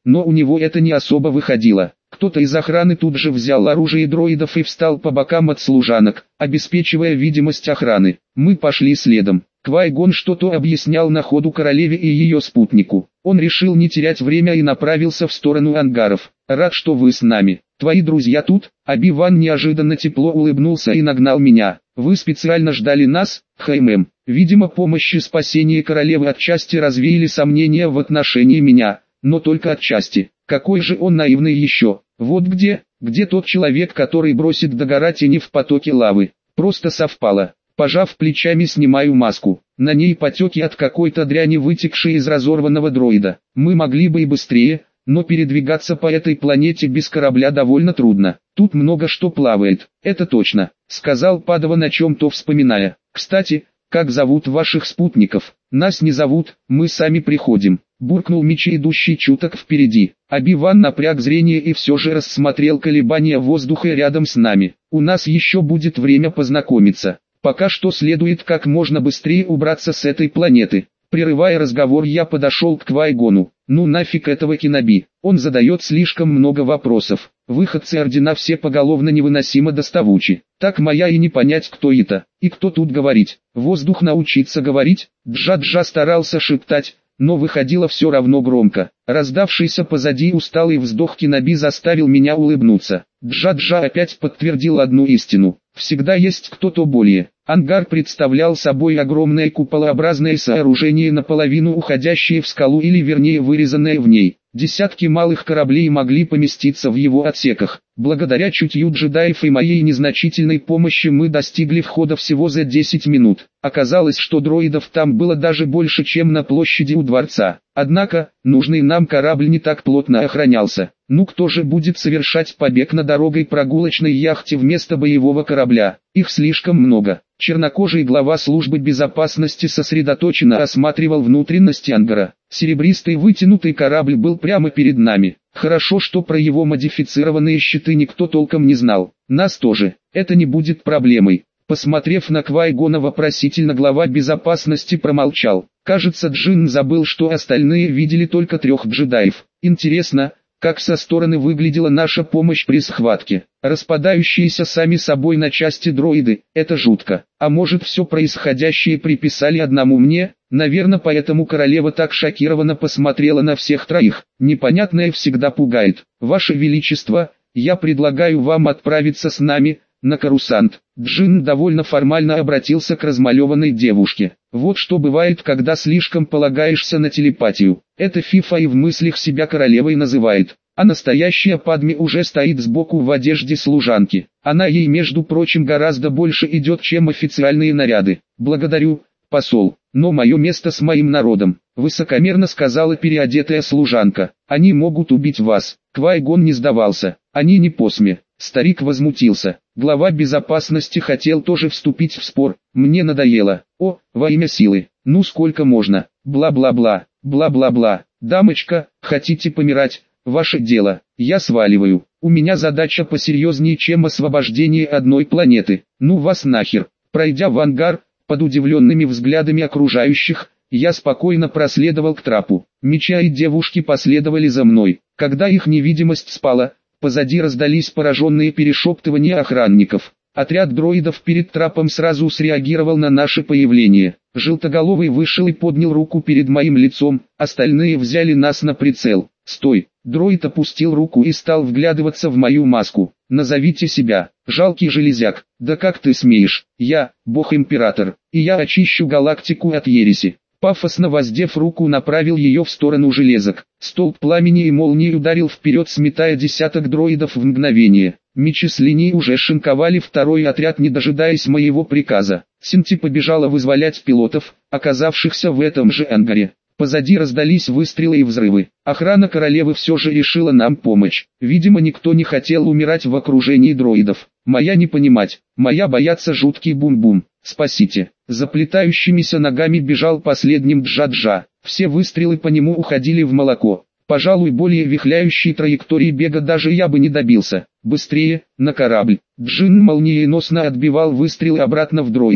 но у него это не особо выходило. Кто-то из охраны тут же взял оружие дроидов и встал по бокам от служанок, обеспечивая видимость охраны. Мы пошли следом. Квай-Гон что-то объяснял на ходу королеве и ее спутнику. Он решил не терять время и направился в сторону ангаров. «Рад, что вы с нами. Твои друзья тут?» Оби-Ван неожиданно тепло улыбнулся и нагнал меня. «Вы специально ждали нас, Хаймэм?» Видимо, помощь и спасение королевы отчасти развеяли сомнения в отношении меня, но только отчасти. Какой же он наивный еще. Вот где, где тот человек, который бросит догорать тени в потоке лавы. Просто совпало. Пожав плечами, снимаю маску. На ней потеки от какой-то дряни, вытекшей из разорванного дроида. Мы могли бы и быстрее, но передвигаться по этой планете без корабля довольно трудно. Тут много что плавает, это точно, сказал Падаван, о чем-то вспоминая. Кстати, как зовут ваших спутников? Нас не зовут, мы сами приходим. Буркнул Мичи, идущий чуток впереди. Оби-Ван напряг зрение и все же рассмотрел колебания воздуха рядом с нами. У нас еще будет время познакомиться. Пока что следует как можно быстрее убраться с этой планеты. Прерывая разговор, я подошел к Квай-Гону. Ну нафиг этого Кеноби, он задает слишком много вопросов. Выходцы Ордена все поголовно невыносимо доставучи. Так моя и не понять, кто это, и кто тут говорить. Воздух научиться говорить? Джа-Джа старался шептать, но выходило все равно громко. Раздавшийся позади усталый вздох Кеноби заставил меня улыбнуться. Джа-Джа опять подтвердил одну истину. Всегда есть кто-то более. Ангар представлял собой огромное куполообразное сооружение, наполовину уходящее в скалу или вернее вырезанное в ней. Десятки малых кораблей могли поместиться в его отсеках. Благодаря чутью джедаев и моей незначительной помощи мы достигли входа всего за десять минут. Оказалось, что дроидов там было даже больше, чем на площади у дворца. Однако, нужный нам корабль не так плотно охранялся. Ну кто же будет совершать побег на дорогой прогулочной яхте вместо боевого корабля? Их слишком много. Чернокожий глава службы безопасности сосредоточенно осматривал внутренности ангара. Серебристый вытянутый корабль был прямо перед нами. Хорошо, что про его модифицированные щиты никто толком не знал. Нас тоже. Это не будет проблемой. Посмотрев на Квай-Гона вопросительно, глава безопасности промолчал. Кажется, Джин забыл, что остальные видели только трех джедаев. Интересно, как со стороны выглядела наша помощь при схватке. Распадающиеся сами собой на части дроиды, это жутко. А может, все происходящее приписали одному мне? Наверное, поэтому королева так шокированно посмотрела на всех троих. Непонятное всегда пугает. Ваше Величество, я предлагаю вам отправиться с нами на Корусант. Джин довольно формально обратился к размалеванной девушке. Вот что бывает, когда слишком полагаешься на телепатию. Это Фифа и в мыслях себя королевой называет. А настоящая Падме уже стоит сбоку в одежде служанки. Она ей, между прочим, гораздо больше идет, чем официальные наряды. Благодарю, посол, но мое место с моим народом, высокомерно сказала переодетая служанка. Они могут убить вас. Квай-Гон не сдавался. Они не посме. Старик возмутился. Глава безопасности хотел тоже вступить в спор. Мне надоело. О, во имя силы. Ну сколько можно? Бла-бла-бла. Бла-бла-бла. Дамочка, хотите помирать? Ваше дело. Я сваливаю. У меня задача посерьезнее, чем освобождение одной планеты. Ну вас нахер. Пройдя в ангар, под удивленными взглядами окружающих, я спокойно проследовал к трапу. Меча и девушки последовали за мной. Когда их невидимость спала, позади раздались пораженные перешептывания охранников. Отряд дроидов перед трапом сразу среагировал на наше появление. Желтоголовый вышел и поднял руку перед моим лицом, остальные взяли нас на прицел. «Стой!» Дроид опустил руку и стал вглядываться в мою маску. «Назовите себя, жалкий железяк». «Да как ты смеешь? Я, бог-император, и я очищу галактику от ереси». Пафосно воздев руку, направил ее в сторону железок. Столб пламени и молнии ударил вперед, сметая десяток дроидов в мгновение. Мечи с линий уже шинковали второй отряд, не дожидаясь моего приказа. Синти побежала вызволять пилотов, оказавшихся в этом же ангаре. Позади раздались выстрелы и взрывы. Охрана королевы все же решила нам помочь. Видимо, никто не хотел умирать в окружении дроидов. Моя не понимать, моя бояться жуткий бум-бум. Спасите. Заплетающимися ногами бежал последним Джа-Джа. Все выстрелы по нему уходили в молоко. Пожалуй, более вихляющей траектории бега даже я бы не добился. Быстрее, на корабль. Джин молниеносно отбивал выстрелы обратно в дроидов.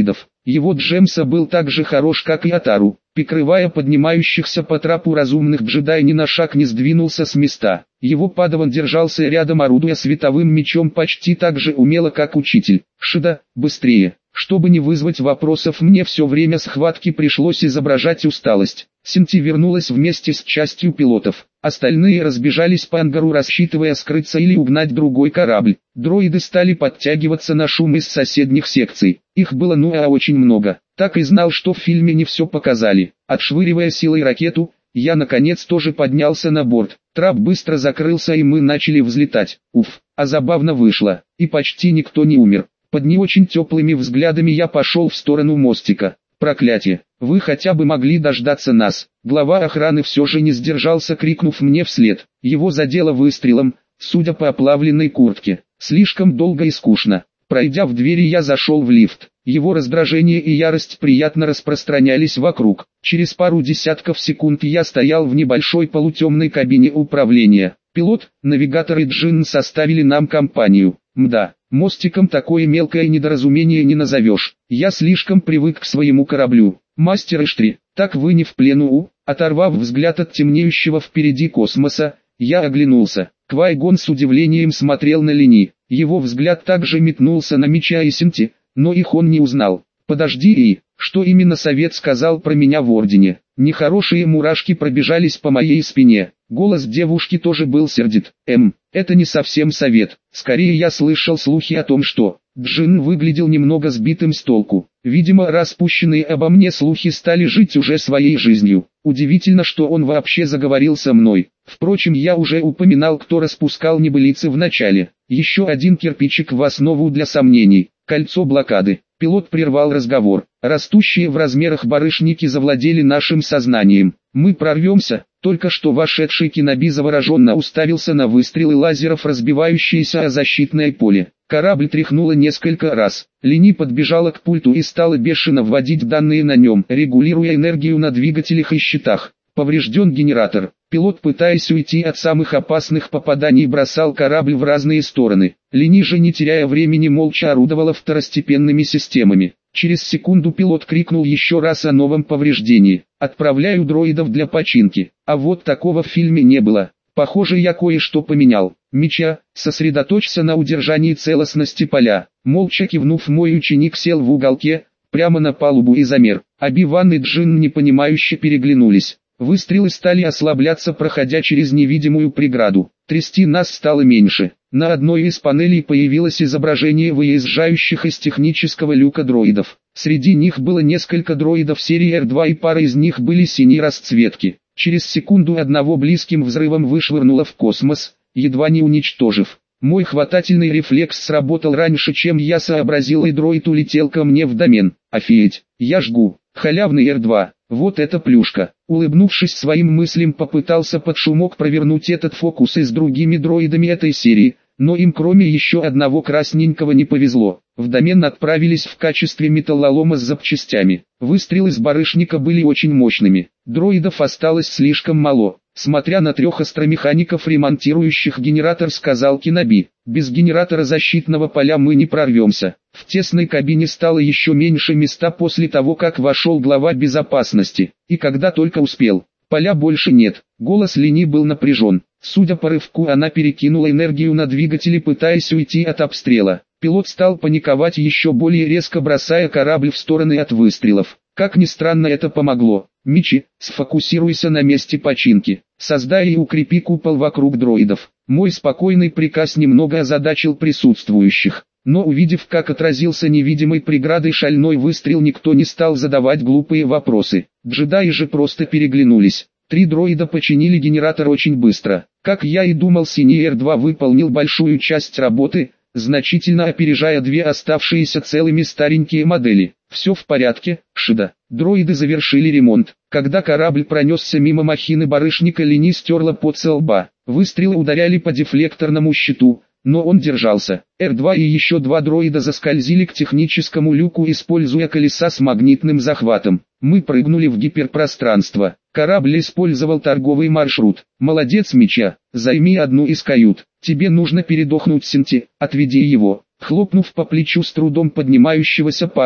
Его Джемса был так же хорош, как и Атару. Прикрывая поднимающихся по трапу разумных, джедай ни на шаг не сдвинулся с места. Его падаван держался рядом, орудуя световым мечом почти так же умело, как учитель. «Шида, быстрее!» Чтобы не вызвать вопросов, мне все время схватки пришлось изображать усталость. Синти вернулась вместе с частью пилотов. Остальные разбежались по ангару, рассчитывая скрыться или угнать другой корабль. Дроиды стали подтягиваться на шум из соседних секций. Их было ну а очень много. Так и знал, что в фильме не все показали. Отшвыривая силой ракету, я наконец тоже поднялся на борт. Трап быстро закрылся и мы начали взлетать. Уф, а забавно вышло. И почти никто не умер. Под не очень теплыми взглядами я пошел в сторону мостика. Проклятие, вы хотя бы могли дождаться нас. Глава охраны все же не сдержался, крикнув мне вслед. Его задело выстрелом, судя по оплавленной куртке. Слишком долго и скучно. Пройдя в двери, я зашел в лифт. Его раздражение и ярость приятно распространялись вокруг. Через пару десятков секунд я стоял в небольшой полутемной кабине управления. Пилот, навигатор и Джин составили нам компанию. Мда, мостиком такое мелкое недоразумение не назовешь. Я слишком привык к своему кораблю. Мастер Иштри, так вы не в плену у? Оторвав взгляд от темнеющего впереди космоса, я оглянулся. Квай-Гон с удивлением смотрел на Лени. Его взгляд также метнулся на Мича и Синти, но их он не узнал. «Подожди, и что именно совет сказал про меня в Ордене?» Нехорошие мурашки пробежались по моей спине. Голос девушки тоже был сердит. «Эм, это не совсем совет. Скорее я слышал слухи о том, что...» Джин выглядел немного сбитым с толку. Видимо, распущенные обо мне слухи стали жить уже своей жизнью. Удивительно, что он вообще заговорил со мной. Впрочем, я уже упоминал, кто распускал небылицы в начале. Еще один кирпичик в основу для сомнений. Кольцо блокады. Пилот прервал разговор. Растущие в размерах барышники завладели нашим сознанием. Мы прорвемся. Только что вошедший Киноби завороженно уставился на выстрелы лазеров, разбивающиеся о защитное поле. Корабль тряхнуло несколько раз. Лени подбежала к пульту и стала бешено вводить данные на нем, регулируя энергию на двигателях и щитах. Поврежден генератор. Пилот, пытаясь уйти от самых опасных попаданий, бросал корабль в разные стороны. Лени же, не теряя времени, молча орудовала второстепенными системами. Через секунду пилот крикнул еще раз о новом повреждении. «Отправляю дроидов для починки». А вот такого в фильме не было. Похоже, я кое-что поменял. Мича, сосредоточься на удержании целостности поля. Молча кивнув, мой ученик сел в уголке, прямо на палубу и замер. Оби-Ван и Джин непонимающе переглянулись. Выстрелы стали ослабляться, проходя через невидимую преграду. Трясти нас стало меньше. На одной из панелей появилось изображение выезжающих из технического люка дроидов. Среди них было несколько дроидов серии эр два, и пара из них были синей расцветки. Через секунду одного близким взрывом вышвырнуло в космос, едва не уничтожив. Мой хватательный рефлекс сработал раньше, чем я сообразил, и дроид улетел ко мне в домен. Офигеть, я жгу. Халявный эр два. Вот это плюшка. Улыбнувшись своим мыслям, попытался под шумок провернуть этот фокус и с другими дроидами этой серии, но им кроме еще одного красненького не повезло. В домен отправились в качестве металлолома с запчастями. Выстрелы с барышника были очень мощными. Дроидов осталось слишком мало. Смотря на трех астромехаников, ремонтирующих генератор, сказал Киноби: без генератора защитного поля мы не прорвемся. В тесной кабине стало еще меньше места после того, как вошел глава безопасности. И когда только успел. Поля больше нет. Голос Лени был напряжен. Судя по рывку, она перекинула энергию на двигатели, пытаясь уйти от обстрела. Пилот стал паниковать еще более резко, бросая корабль в стороны от выстрелов. Как ни странно, это помогло. Мичи, сфокусируйся на месте починки. Создай и укрепи купол вокруг дроидов. Мой спокойный приказ немного озадачил присутствующих. Но увидев, как отразился невидимой преградой шальной выстрел, никто не стал задавать глупые вопросы. Джедаи же просто переглянулись. Три дроида починили генератор очень быстро. Как я и думал, синий эр два выполнил большую часть работы, значительно опережая две оставшиеся целыми старенькие модели. Все в порядке, Шида. Дроиды завершили ремонт. Когда корабль пронесся мимо махины барышника, Лени стерла пот со лба. Выстрелы ударяли по дефлекторному щиту, но он держался. эр два и еще два дроида заскользили к техническому люку, используя колеса с магнитным захватом. Мы прыгнули в гиперпространство. Корабль использовал торговый маршрут. Молодец, Мича, займи одну из кают. Тебе нужно передохнуть, Синти, отведи его. Хлопнув по плечу с трудом поднимающегося парня,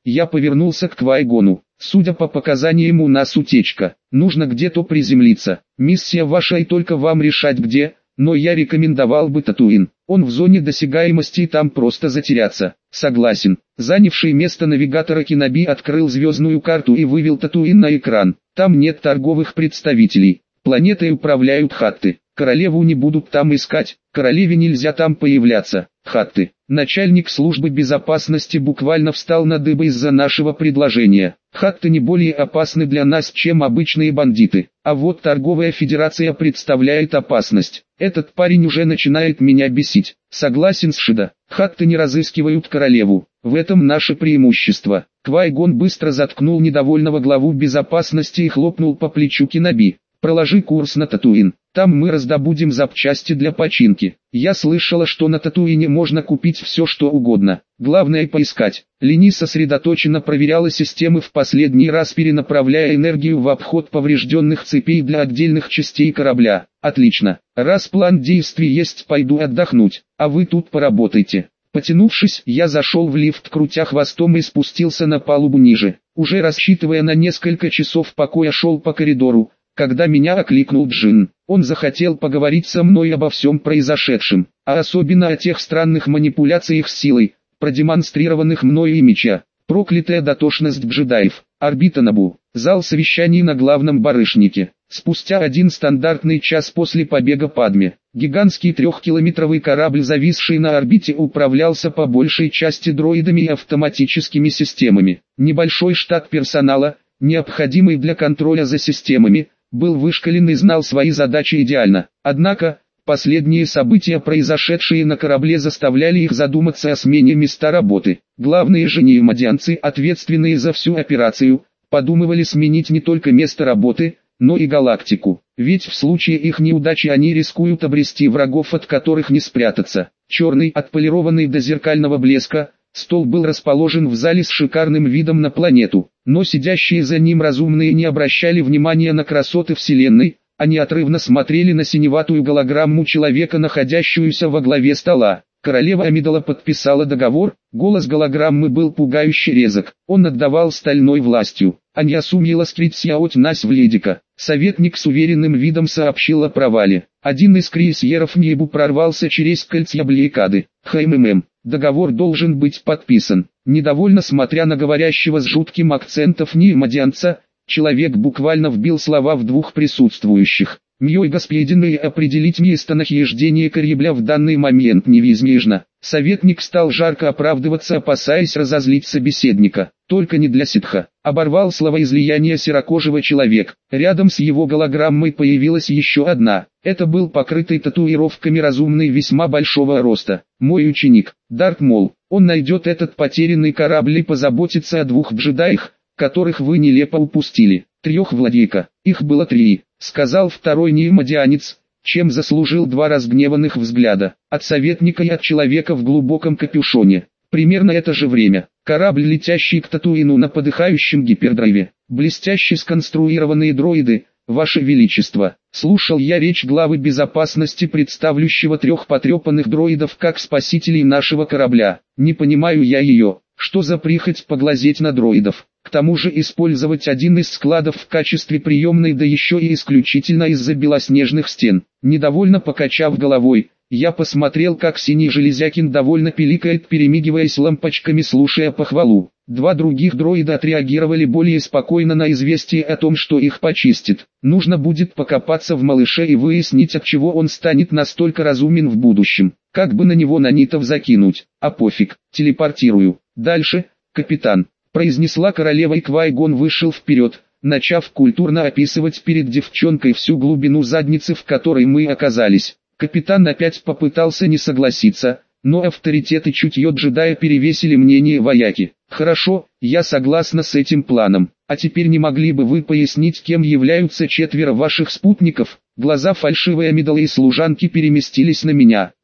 Я повернулся к Квай-Гону. Судя по показаниям, у нас утечка. Нужно где-то приземлиться. Миссия ваша и только вам решать где, но я рекомендовал бы Татуин. Он в зоне досягаемости и там просто затеряться. Согласен. Занявший место навигатора Киноби открыл звездную карту и вывел Татуин на экран. Там нет торговых представителей. Планетой управляют хатты. Королеву не будут там искать, королеве нельзя там появляться. Хатты. Начальник службы безопасности буквально встал на дыбы из-за нашего предложения. Хатты не более опасны для нас, чем обычные бандиты. А вот торговая федерация представляет опасность. Этот парень уже начинает меня бесить. Согласен с Шида. Хатты не разыскивают королеву. В этом наше преимущество. Квай-Гон быстро заткнул недовольного главу безопасности и хлопнул по плечу Киноби. Проложи курс на Татуин. Там мы раздобудем запчасти для починки. Я слышала, что на Татуине можно купить все, что угодно. Главное поискать. Лини сосредоточенно проверяла системы, в последний раз перенаправляя энергию в обход поврежденных цепей для отдельных частей корабля. Отлично. Раз план действий есть, пойду отдохнуть. А вы тут поработайте. Потянувшись, я зашел в лифт, крутя хвостом, и спустился на палубу ниже. Уже рассчитывая на несколько часов покоя, шел по коридору, когда меня окликнул Джин. Он захотел поговорить со мной обо всем произошедшем, а особенно о тех странных манипуляциях с силой, продемонстрированных мною и меча. Проклятая дотошность джедаев. Орбита Набу. Зал совещаний на главном барышнике. Спустя один стандартный час после побега Падме, гигантский трехкилометровый корабль, зависший на орбите, управлялся по большей части дроидами и автоматическими системами. Небольшой штат персонала, необходимый для контроля за системами, был вышкален и знал свои задачи идеально. Однако, последние события, произошедшие на корабле, заставляли их задуматься о смене места работы. Главные же неимодианцы, ответственные за всю операцию, подумывали сменить не только место работы, но и галактику. Ведь в случае их неудачи они рискуют обрести врагов, от которых не спрятаться. Черный, отполированный до зеркального блеска, стол был расположен в зале с шикарным видом на планету, но сидящие за ним разумные не обращали внимания на красоты Вселенной, они отрывно смотрели на синеватую голограмму человека, находящуюся во главе стола. Королева Амидала подписала договор, голос голограммы был пугающе резок, он отдавал стальной властью. Анья сумела скрыть сяоть нас в ледика. Советник с уверенным видом сообщил о провале. Один из крейсеров Небу прорвался через кольця блокады. ХММ. Договор должен быть подписан. Недовольно смотря на говорящего с жутким акцентом неимодианца, человек буквально вбил слова в двух присутствующих. «Мьёй господине, определить местонахождение корабля в данный момент невозможно». Советник стал жарко оправдываться, опасаясь разозлить собеседника. Только не для ситха. Оборвал словоизлияние серокожего человек. Рядом с его голограммой появилась еще одна. Это был покрытый татуировками разумный весьма большого роста. Мой ученик, Дарт Мол. Он найдет этот потерянный корабль и позаботится о двух джедаях, которых вы нелепо упустили. Трех, владейка. Их было три, сказал второй неимодианец, чем заслужил два разгневанных взгляда. От советника и от человека в глубоком капюшоне. Примерно это же время. Корабль, летящий к Татуину на подыхающем гипердрайве. Блестяще сконструированные дроиды, Ваше Величество. Слушал я речь главы безопасности, представляющего трех потрепанных дроидов как спасителей нашего корабля. Не понимаю я ее. Что за прихоть поглазеть на дроидов? К тому же использовать один из складов в качестве приемной, да еще и исключительно из-за белоснежных стен. Недовольно покачав головой, я посмотрел, как синий железякин довольно пиликает, перемигиваясь лампочками, слушая похвалу. Два других дроида отреагировали более спокойно на известие о том, что их почистит. Нужно будет покопаться в малыше и выяснить, от чего он станет настолько разумен в будущем. Как бы на него нанитов закинуть, а пофиг, телепортирую. Дальше, капитан, произнесла королева, и Квай-Гон вышел вперед, начав культурно описывать перед девчонкой всю глубину задницы, в которой мы оказались. Капитан опять попытался не согласиться, но авторитет и чутье джедая перевесили мнение вояки. Хорошо, я согласна с этим планом. А теперь не могли бы вы пояснить, кем являются четверо ваших спутников? Глаза фальшивой Амидалы и служанки переместились на меня.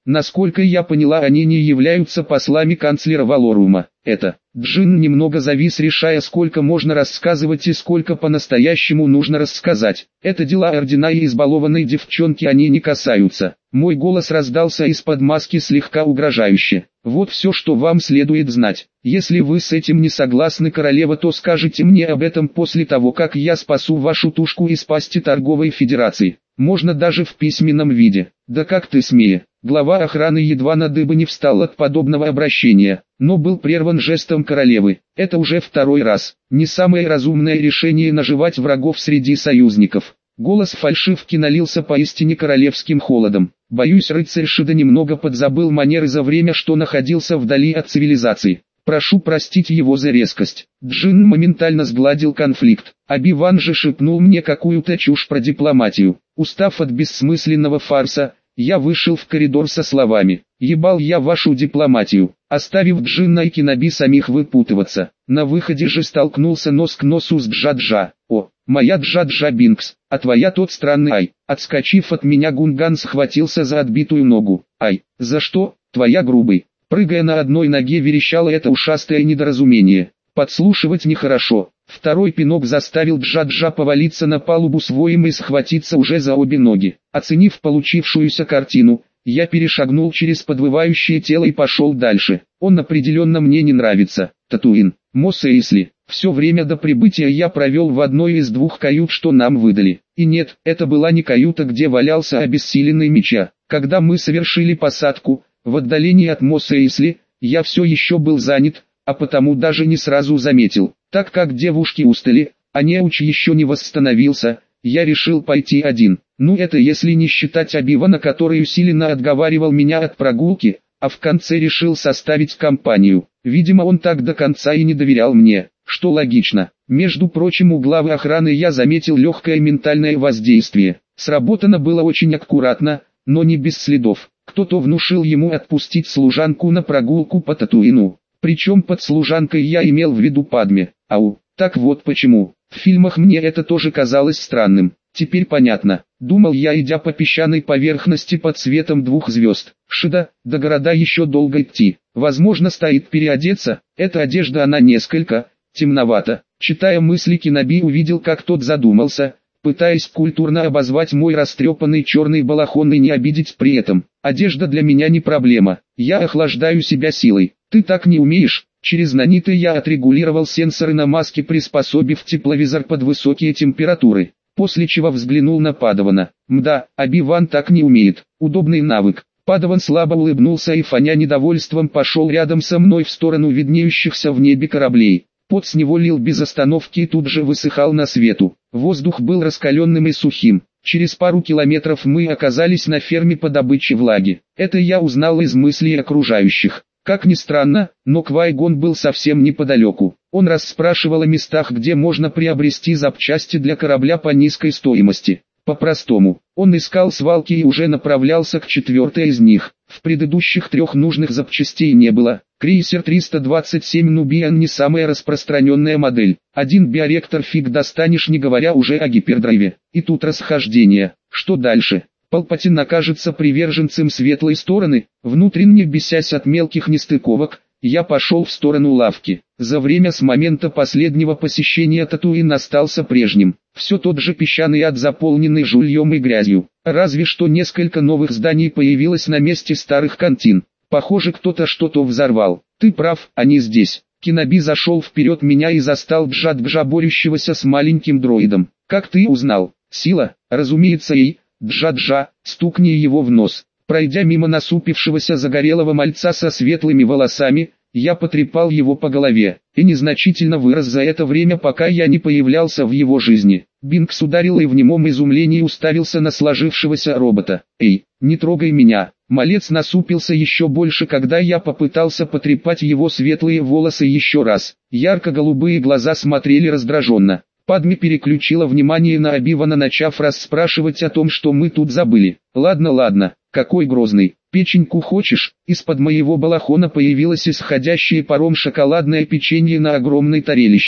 Насколько я поняла, они не являются послами канцлера Валорума. Это. Джин немного завис, решая, сколько можно рассказывать и сколько по-настоящему нужно рассказать. Это дела ордена и избалованной девчонки, они не касаются. Мой голос раздался из-под маски слегка угрожающе. Вот все, что вам следует знать. Если вы с этим не согласны, королева, то скажите мне об этом после того, как я спасу вашу тушку из пасти торговой федерации. Можно даже в письменном виде. Да как ты смея? Глава охраны едва на дыбы не встал от подобного обращения, но был прерван жестом королевы. Это уже второй раз. Не самое разумное решение наживать врагов среди союзников. Голос фальшивки налился поистине королевским холодом. Боюсь, рыцарь Шида немного подзабыл манеры за время, что находился вдали от цивилизации. Прошу простить его за резкость. Джин моментально сгладил конфликт. Оби-Ван же шепнул мне какую-то чушь про дипломатию. Устав от бессмысленного фарса, я вышел в коридор со словами: «Ебал я вашу дипломатию», оставив Джинна и Киноби самих выпутываться. На выходе же столкнулся нос к носу с Джа-Джа. «О, моя Джа-Джа Бинкс, а твоя тот странный ай». Отскочив от меня, Гунган схватился за отбитую ногу. «Ай, за что, твоя грубый?» Прыгая на одной ноге, верещало это ушастое недоразумение. Подслушивать нехорошо. Второй пинок заставил Джа-Джа повалиться на палубу с воем и схватиться уже за обе ноги. Оценив получившуюся картину, я перешагнул через подвывающее тело и пошел дальше. Он определенно мне не нравится. Татуин, Мос Эйсли. Все время до прибытия я провел в одной из двух кают, что нам выдали. И нет, это была не каюта, где валялся обессиленный Мича. Когда мы совершили посадку, в отдалении от Мос Эйсли, я все еще был занят, а потому даже не сразу заметил. Так как девушки устали, а неуч еще не восстановился, я решил пойти один. Ну это если не считать Оби-Вана, который усиленно отговаривал меня от прогулки, а в конце решил составить компанию. Видимо, он так до конца и не доверял мне, что логично. Между прочим, у главы охраны я заметил легкое ментальное воздействие. Сработано было очень аккуратно, но не без следов. Кто-то внушил ему отпустить служанку на прогулку по Татуину. Причем под служанкой я имел в виду Падме. Ау, так вот почему. В фильмах мне это тоже казалось странным. Теперь понятно. Думал я, идя по песчаной поверхности под светом двух звезд. Шида, до города еще долго идти. Возможно, стоит переодеться. Эта одежда, она несколько темновата. Читая мысли, Киноби увидел, как тот задумался, пытаясь культурно обозвать мой растрепанный черный балахон и не обидеть при этом. Одежда для меня не проблема. Я охлаждаю себя силой. Ты так не умеешь. Через наниты я отрегулировал сенсоры на маске, приспособив тепловизор под высокие температуры. После чего взглянул на Падавана. Мда, Оби-Ван так не умеет. Удобный навык. Падаван слабо улыбнулся и, фоня недовольством, пошел рядом со мной в сторону виднеющихся в небе кораблей. Пот с него лил без остановки и тут же высыхал на свету. Воздух был раскаленным и сухим. Через пару километров мы оказались на ферме по добыче влаги. Это я узнал из мыслей окружающих. Как ни странно, но Квай-Гон был совсем неподалеку. Он расспрашивал о местах, где можно приобрести запчасти для корабля по низкой стоимости. По-простому, он искал свалки и уже направлялся к четвертой из них. В предыдущих трех нужных запчастей не было. Крейсер триста двадцать семь Нубиан не самая распространенная модель. Один биореактор фиг достанешь, не говоря уже о гипердрайве. И тут расхождение. Что дальше? Палпатин окажется приверженцем светлой стороны. Внутренне бесясь от мелких нестыковок, я пошел в сторону лавки. За время с момента последнего посещения Татуин остался прежним. Все тот же песчаный ад, заполненный жульем и грязью. Разве что несколько новых зданий появилось на месте старых кантин. Похоже, кто-то что-то взорвал. Ты прав, они здесь. Киноби зашел вперед меня и застал Джа-Джа, борющегося с маленьким дроидом. Как ты узнал? Сила, разумеется, и... Джа-Джа, стукни его в нос. Пройдя мимо насупившегося загорелого мальца со светлыми волосами, я потрепал его по голове, и незначительно вырос за это время, пока я не появлялся в его жизни. Бинкс ударил и в немом изумлении уставился на сложившегося робота. «Эй, не трогай меня!» Малец насупился еще больше, когда я попытался потрепать его светлые волосы еще раз. Ярко-голубые глаза смотрели раздраженно. Падме переключила внимание на Оби-Вана, начав расспрашивать о том, что мы тут забыли. «Ладно, ладно, какой грозный. Печеньку хочешь?» Из-под моего балахона появилось исходящее паром шоколадное печенье на огромной тарелище.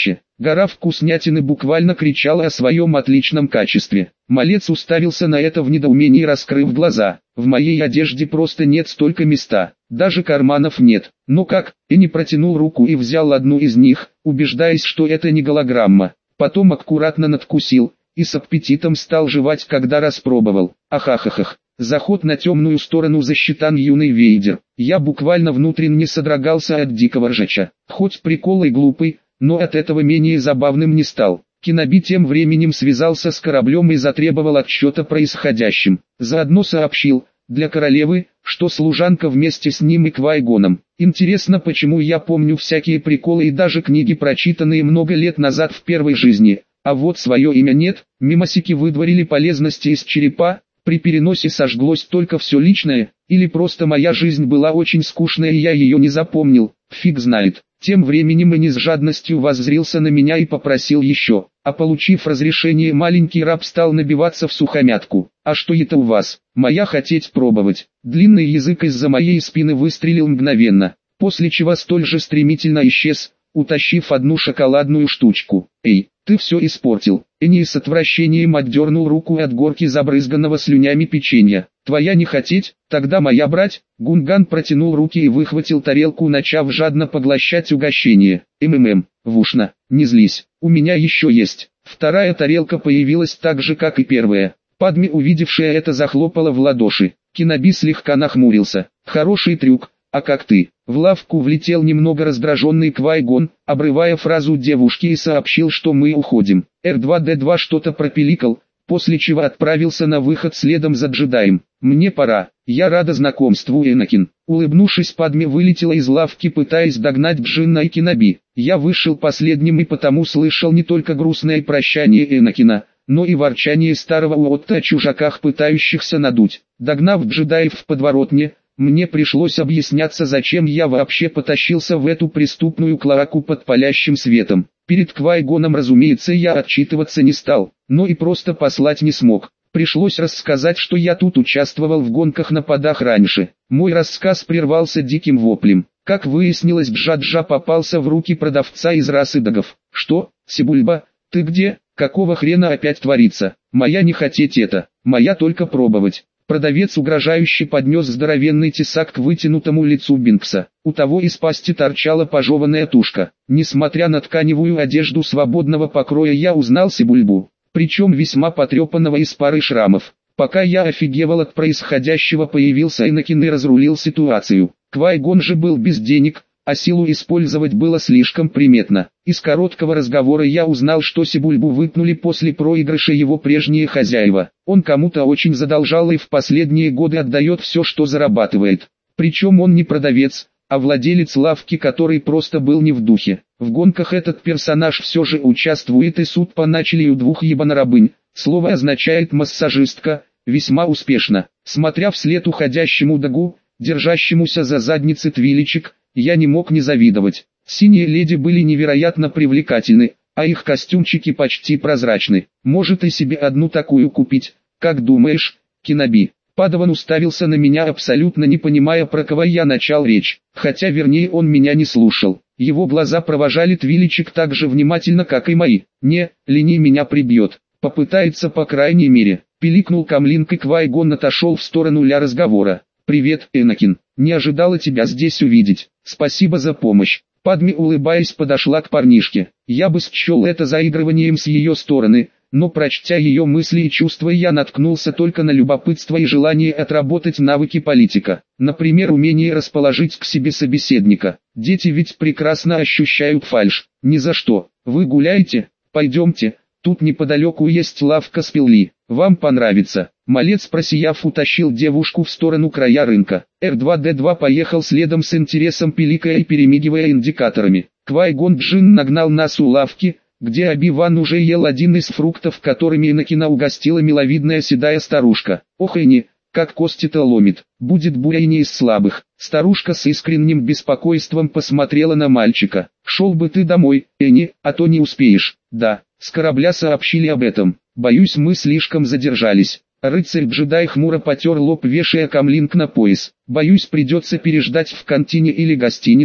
Гора вкуснятины буквально кричала о своем отличном качестве. Малец уставился на это в недоумении, раскрыв глаза. В моей одежде просто нет столько места, даже карманов нет. Но как? И не протянул руку и взял одну из них, убеждаясь, что это не голограмма. Потом аккуратно надкусил и с аппетитом стал жевать, когда распробовал. Ахахахах. Заход на темную сторону засчитан, юный Вейдер. Я буквально внутренне содрогался от дикого ржача. Хоть прикол и глупый, но от этого менее забавным не стал. Киноби тем временем связался с кораблем и затребовал отчет о происходящем. Заодно сообщил, для королевы, что служанка вместе с ним и Квай-Гоном. Интересно, почему я помню всякие приколы и даже книги, прочитанные много лет назад в первой жизни, а вот свое имя нет. Мимосики выдворили полезности из черепа, при переносе сожглось только все личное, или просто моя жизнь была очень скучная и я ее не запомнил, фиг знает. Тем временем Эни с жадностью воззрился на меня и попросил еще, а получив разрешение, маленький раб стал набиваться в сухомятку. «А что это у вас? Моя хотеть пробовать». Длинный язык из-за моей спины выстрелил мгновенно, после чего столь же стремительно исчез, утащив одну шоколадную штучку. «Эй, ты все испортил». Эни с отвращением отдернул руку от горки забрызганного слюнями печенья. «Твоя не хотеть, тогда моя брать». Гунган протянул руки и выхватил тарелку, начав жадно поглощать угощение. «МММ, Вушна, не злись, у меня еще есть». Вторая тарелка появилась так же, как и первая. Падме, увидевшая это, захлопала в ладоши. Киноби слегка нахмурился. «Хороший трюк, а как ты?» В лавку влетел немного раздраженный Квай-Гон, обрывая фразу девушки, и сообщил, что мы уходим. эр два дэ два что-то пропиликал, после чего отправился на выход следом за джедаем. «Мне пора, я рада знакомству, Энакин». Улыбнувшись, Падме вылетела из лавки, пытаясь догнать Джинна и Киноби. Я вышел последним и потому слышал не только грустное прощание Энакина, но и ворчание старого Уотта о чужаках, пытающихся надуть. Догнав джедаев в подворотне, мне пришлось объясняться, зачем я вообще потащился в эту преступную клоаку под палящим светом. Перед Квай-Гоном, разумеется, я отчитываться не стал, но и просто послать не смог. Пришлось рассказать, что я тут участвовал в гонках на подах раньше. Мой рассказ прервался диким воплем. Как выяснилось, Джаджа попался в руки продавца из расы дагов. «Что, Сибульба, ты где? Какого хрена опять творится? Моя не хотеть это, моя только пробовать». Продавец угрожающе поднес здоровенный тесак к вытянутому лицу Бинкса. У того из пасти торчала пожеванная тушка. Несмотря на тканевую одежду свободного покроя, я узнал Сибульбу, причем весьма потрепанного и с парой шрамов. Пока я офигевал от происходящего, появился Энакин и разрулил ситуацию. Квай-Гон же был без денег, а силу использовать было слишком приметно. Из короткого разговора я узнал, что Сибульбу выпнули после проигрыша его прежние хозяева. Он кому-то очень задолжал и в последние годы отдает все, что зарабатывает. Причем он не продавец, а владелец лавки, который просто был не в духе. В гонках этот персонаж все же участвует, и суд по начали у двух ебанорабынь. Слово означает массажистка, весьма успешно. Смотря вслед уходящему Дагу, держащемуся за задницы Твиличек, я не мог не завидовать. Синие леди были невероятно привлекательны, а их костюмчики почти прозрачны. Может и себе одну такую купить, как думаешь, Киноби? Падаван уставился на меня, абсолютно не понимая, про кого я начал речь, хотя вернее он меня не слушал. Его глаза провожали Твиличек так же внимательно, как и мои. «Не, Лени меня прибьет, попытается по крайней мере», пиликнул Камлинг, и Квай-Гон отошел в сторону для разговора. «Привет, Энакин, не ожидала тебя здесь увидеть, спасибо за помощь». Падме, улыбаясь, подошла к парнишке. Я бы счел это заигрыванием с ее стороны, но прочтя ее мысли и чувства, я наткнулся только на любопытство и желание отработать навыки политика. Например, умение расположить к себе собеседника. Дети ведь прекрасно ощущают фальшь. Ни за что. Вы гуляете? Пойдемте. Тут неподалеку есть лавка с пилли. Вам понравится. Малец, просияв, утащил девушку в сторону края рынка. эр два дэ два поехал следом с интересом, пиликая и перемигивая индикаторами. Квай-Гон Джин нагнал нас у лавки, где Оби-Ван уже ел один из фруктов, которыми Энакина угостила миловидная седая старушка. «Ох, Эни, как кости-то ломит, будет буря и не из слабых». Старушка с искренним беспокойством посмотрела на мальчика. «Шел бы ты домой, Эни, а то не успеешь». «Да, с корабля сообщили об этом. Боюсь, мы слишком задержались». Рыцарь-джедай хмуро потер лоб, вешая камлинг на пояс. «Боюсь, придется переждать в кантине или гостинице,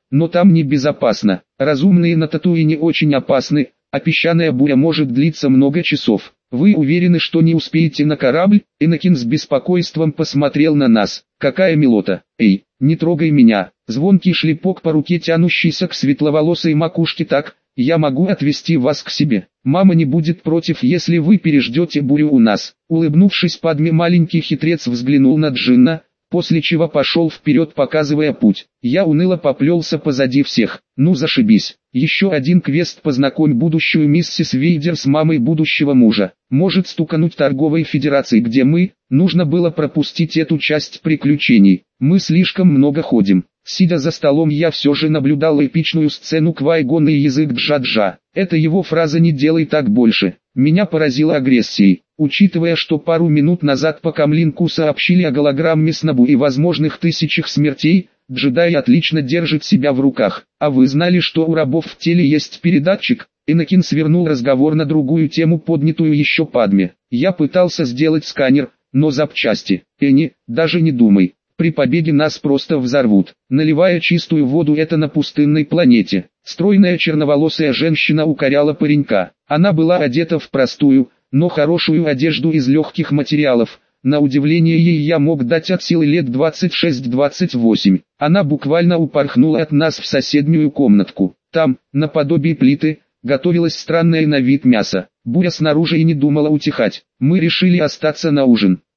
но там небезопасно. Разумные на Татуине очень опасны, а песчаная буря может длиться много часов. Вы уверены, что не успеете на корабль? Энакин с беспокойством посмотрел на нас. Какая милота! Эй, не трогай меня! Звонкий шлепок по руке, тянущийся к светловолосой макушке. Так, я могу отвезти вас к себе. Мама не будет против, если вы переждете бурю у нас. Улыбнувшись Падме, маленький хитрец взглянул на Джинна, после чего пошел вперед, показывая путь. Я уныло поплелся позади всех. Ну зашибись. Еще один квест: познакомь будущую миссис Вейдер с мамой будущего мужа. Может стукануть торговой федерации, где мы. Нужно было пропустить эту часть приключений. Мы слишком много ходим. Сидя за столом, я все же наблюдал эпичную сцену Квай-Гона и язык Джа-Джа. Это его фраза «не делай так больше» меня поразила агрессией. Учитывая, что пару минут назад по Камлинку сообщили о голограмме с Набу и возможных тысячах смертей, джедай отлично держит себя в руках. А вы знали, что у рабов в теле есть передатчик? Энакин свернул разговор на другую тему, поднятую еще Падме. Я пытался сделать сканер, но запчасти. Энни, даже не думай. При побеге нас просто взорвут. Наливая чистую воду, это на пустынной планете. Стройная черноволосая женщина укоряла паренька. Она была одета в простую, но хорошую одежду из легких материалов. На удивление, ей я мог дать от силы лет двадцать шесть — двадцать восемь. Она буквально упорхнула от нас в соседнюю комнатку. Там, наподобие плиты, готовилось странное на вид мясо. Буря снаружи и не думала утихать. Мы решили остаться на ужин.